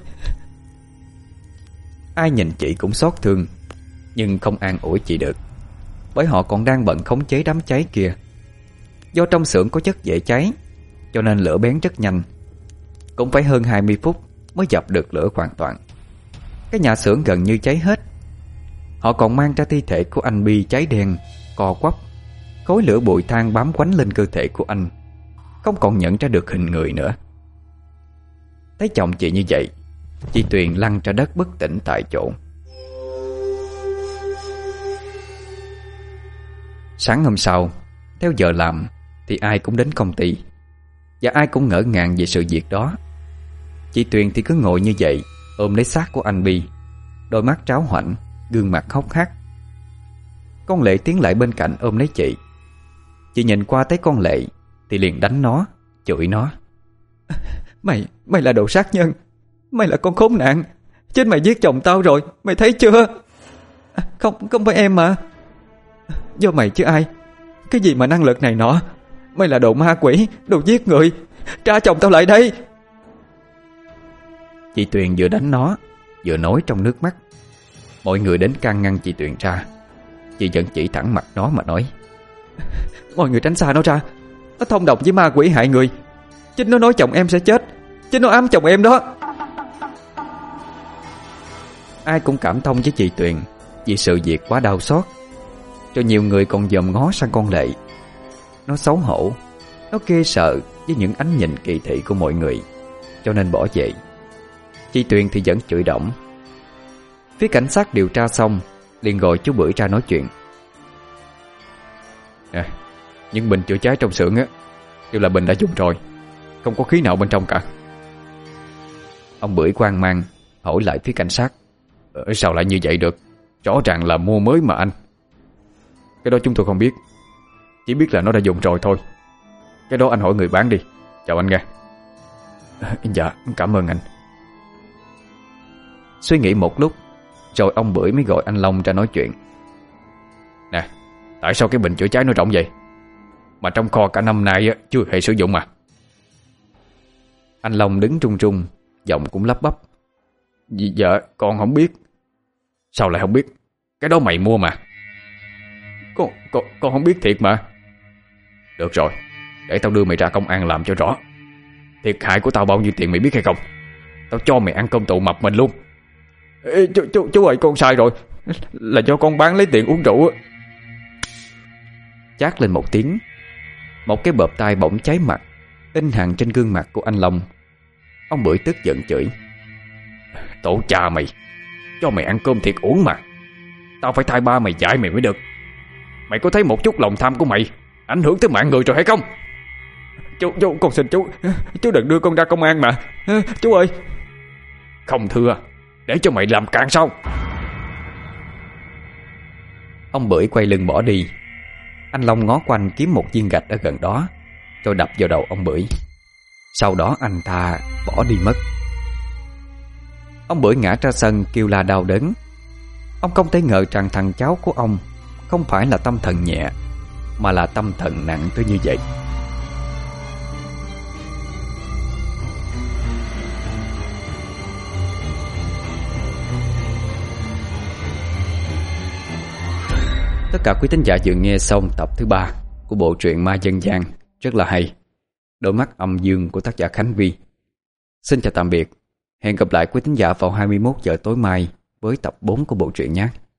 Ai nhìn chị cũng xót thương, nhưng không an ủi chị được, bởi họ còn đang bận khống chế đám cháy kia. Do trong xưởng có chất dễ cháy, cho nên lửa bén rất nhanh. Cũng phải hơn hai mươi phút mới dập được lửa hoàn toàn. Cái nhà xưởng gần như cháy hết. Họ còn mang ra thi thể của anh Bi cháy đen, co quắp. Khói lửa bụi than bám quánh lên cơ thể của anh, không còn nhận ra được hình người nữa. Thấy chồng chị như vậy, chị Tuyền lăn ra đất bất tỉnh tại chỗ. Sáng hôm sau, theo giờ làm thì ai cũng đến công ty, và ai cũng ngỡ ngàng về sự việc đó. Chị Tuyền thì cứ ngồi như vậy, ôm lấy xác của anh Bi, đôi mắt tráo hoảnh, gương mặt hốc hác. Con Lệ tiến lại bên cạnh ôm lấy chị. Chị nhìn qua thấy con Lệ thì liền đánh nó, chửi nó. Mày, mày là đồ sát nhân. Mày là con khốn nạn. Chính mày giết chồng tao rồi, mày thấy chưa? Không, không phải em mà. Do mày chứ ai. Cái gì mà năng lực này nọ. Mày là đồ ma quỷ, đồ giết người. Trả chồng tao lại đây. Chị Tuyền vừa đánh nó, vừa nói trong nước mắt. Mọi người đến can ngăn chị Tuyền ra. Chị vẫn chỉ thẳng mặt nó mà nói. Mọi người tránh xa nó ra. Nó thông đồng với ma quỷ hại người. Chính nó nói chồng em sẽ chết. Chính nó ám chồng em đó. Ai cũng cảm thông với chị Tuyền vì sự việc quá đau xót. Cho nhiều người còn dòm ngó sang con Lệ. Nó xấu hổ, nó ghê sợ với những ánh nhìn kỳ thị của mọi người. cho nên bỏ về. Chị Tuyền thì vẫn chửi đổng. Phía cảnh sát điều tra xong liền gọi chú Bưởi ra nói chuyện. Nè, những bình chữa cháy trong xưởng á đều là bình đã dùng rồi, không có khí nào bên trong cả. Ông Bưởi hoang mang hỏi lại phía cảnh sát. Ờ, sao lại như vậy được? Rõ ràng là mua mới mà anh. Cái đó chúng tôi không biết, chỉ biết là nó đã dùng rồi thôi. Cái đó anh hỏi người bán đi. Chào anh nghe. Dạ, cảm ơn anh. Suy nghĩ một lúc rồi ông Bưởi mới gọi anh Long ra nói chuyện. Nè, tại sao cái bình chữa cháy nó rỗng vậy? Mà trong kho cả năm nay á, chưa hề sử dụng mà. Anh Long đứng trung trung, giọng cũng lắp bắp. Dạ, con không biết. Sao lại không biết? Cái đó mày mua mà. Con, con, con không biết thiệt mà. Được rồi, để tao đưa mày ra công an làm cho rõ. Thiệt hại của tao bao nhiêu tiền mày biết hay không? Tao cho mày ăn cơm tụ mập mình luôn. Ê, chú, chú, chú ơi, con sai rồi. Là do con bán lấy tiền uống rượu á. Chát lên một tiếng, một cái bợp tai bỗng cháy mặt in hằn trên gương mặt của anh Long. Ông Bưởi tức giận chửi. Tổ cha mày, cho mày ăn cơm thiệt uổng mà. Tao phải thay ba mày dạy mày mới được. Mày có thấy một chút lòng tham của mày ảnh hưởng tới mạng người rồi hay không? Chú, chú, con xin chú, chú đừng đưa con ra công an mà. Chú ơi. Không thưa, để cho mày làm càng sao. Ông Bưởi quay lưng bỏ đi. Anh Long ngó quanh kiếm một viên gạch ở gần đó rồi đập vào đầu ông Bưởi. Sau đó anh ta bỏ đi mất. Ông Bưởi ngã ra sân kêu la đau đớn. Ông không thể ngờ rằng thằng cháu của ông không phải là tâm thần nhẹ, mà là tâm thần nặng tới như vậy. Tất cả quý thính giả vừa nghe xong tập thứ ba của bộ truyện Ma Dân Gian rất là hay, Đôi mắt âm dương của tác giả Khánh Vy. Xin chào tạm biệt. Hẹn gặp lại quý thính giả vào hai mươi mốt giờ tối mai với tập bốn của bộ truyện nhé.